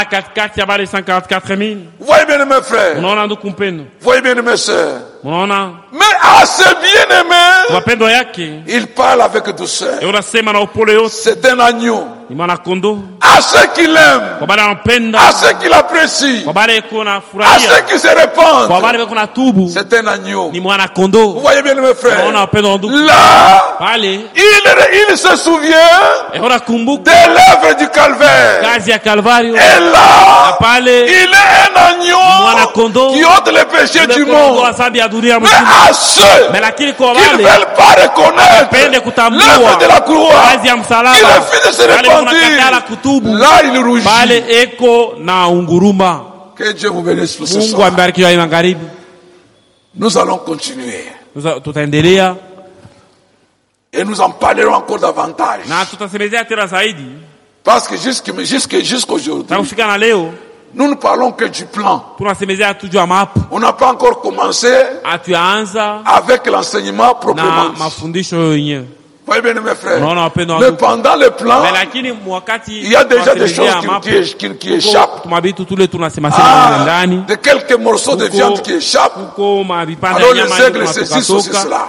Vous voyez bien mes frères. Vous voyez bien mes sœurs. Mais à ce bien-aimé, il parle avec douceur. C'est un agneau. À ceux qui l'aiment, à ceux qui l'apprécient, à ceux qui se répandent, c'est un agneau. Vous voyez bien mes frères. Là, il, il se souvient de l'œuvre du calvaire. Et là, il est un agneau qui ôte les péchés du monde. Mais à ceux qui ne veulent pas reconnaître l'œuvre de la croix, qui refusent de se repentir, là il rougit. Que Dieu vous bénisse pour ce soir. Nous allons continuer. Et nous en parlerons encore davantage. Parce que jusqu'à, jusqu'à, jusqu'aujourd'hui, nous ne parlons que du plan. On n'a pas encore commencé avec l'enseignement proprement. Voyez bien mes frères. Mais pendant le plan, il y a déjà des choses qui, qui, qui échappent. Ah, de quelques morceaux de viande qui échappent. Alors les aigles saisissent aussi cela.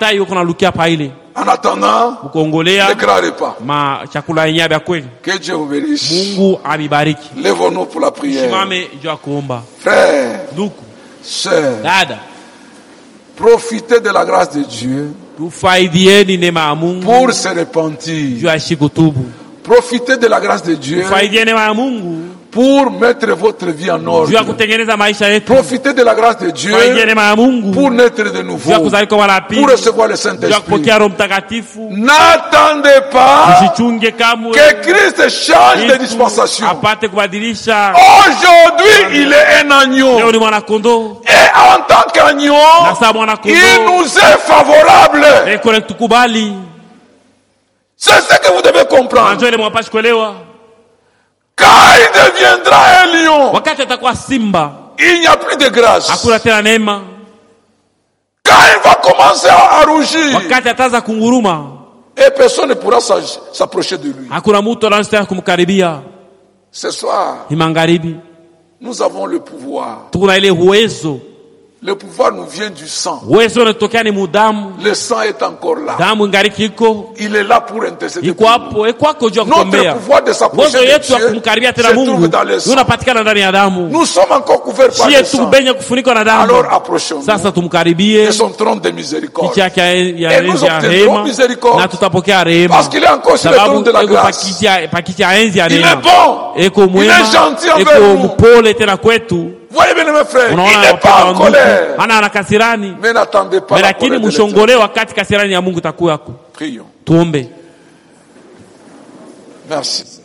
En attendant, ne déclarez pas. Que Dieu vous bénisse. Lèvons-nous pour la prière. Frères, sœurs, profitez de la grâce de Dieu pour se repentir. Profitez de la grâce de Dieu pour mettre votre vie en ordre. Profitez de la grâce de Dieu pour naître de nouveau, pour recevoir le Saint-Esprit. N'attendez pas que Christ change de dispensation. Aujourd'hui, il est un agneau. Et en tant qu'agneau, il nous est favorable. C'est ce que vous devez comprendre. Quand il deviendra un lion, il n'y a plus de grâce. Quand il va commencer à rougir, et personne ne pourra s'approcher de lui. Ce soir, nous avons le pouvoir. Le pouvoir nous vient du sang. Le sang est encore là. Il est là pour intercéder. Notre pouvoir de s'approcher de Dieu se trouve dans le sang. Nous sommes encore couverts par le sang. Alors approchons-nous de son trône de miséricorde. Et nous obtiendrons miséricorde. Parce qu'il est encore sur le trône de la grâce. Il est bon. Il est gentil envers nous. Voyez bien mes frères, il n'est pas en colère. Mais n'attendez pas la colère de l'Éternel. Prions. Merci.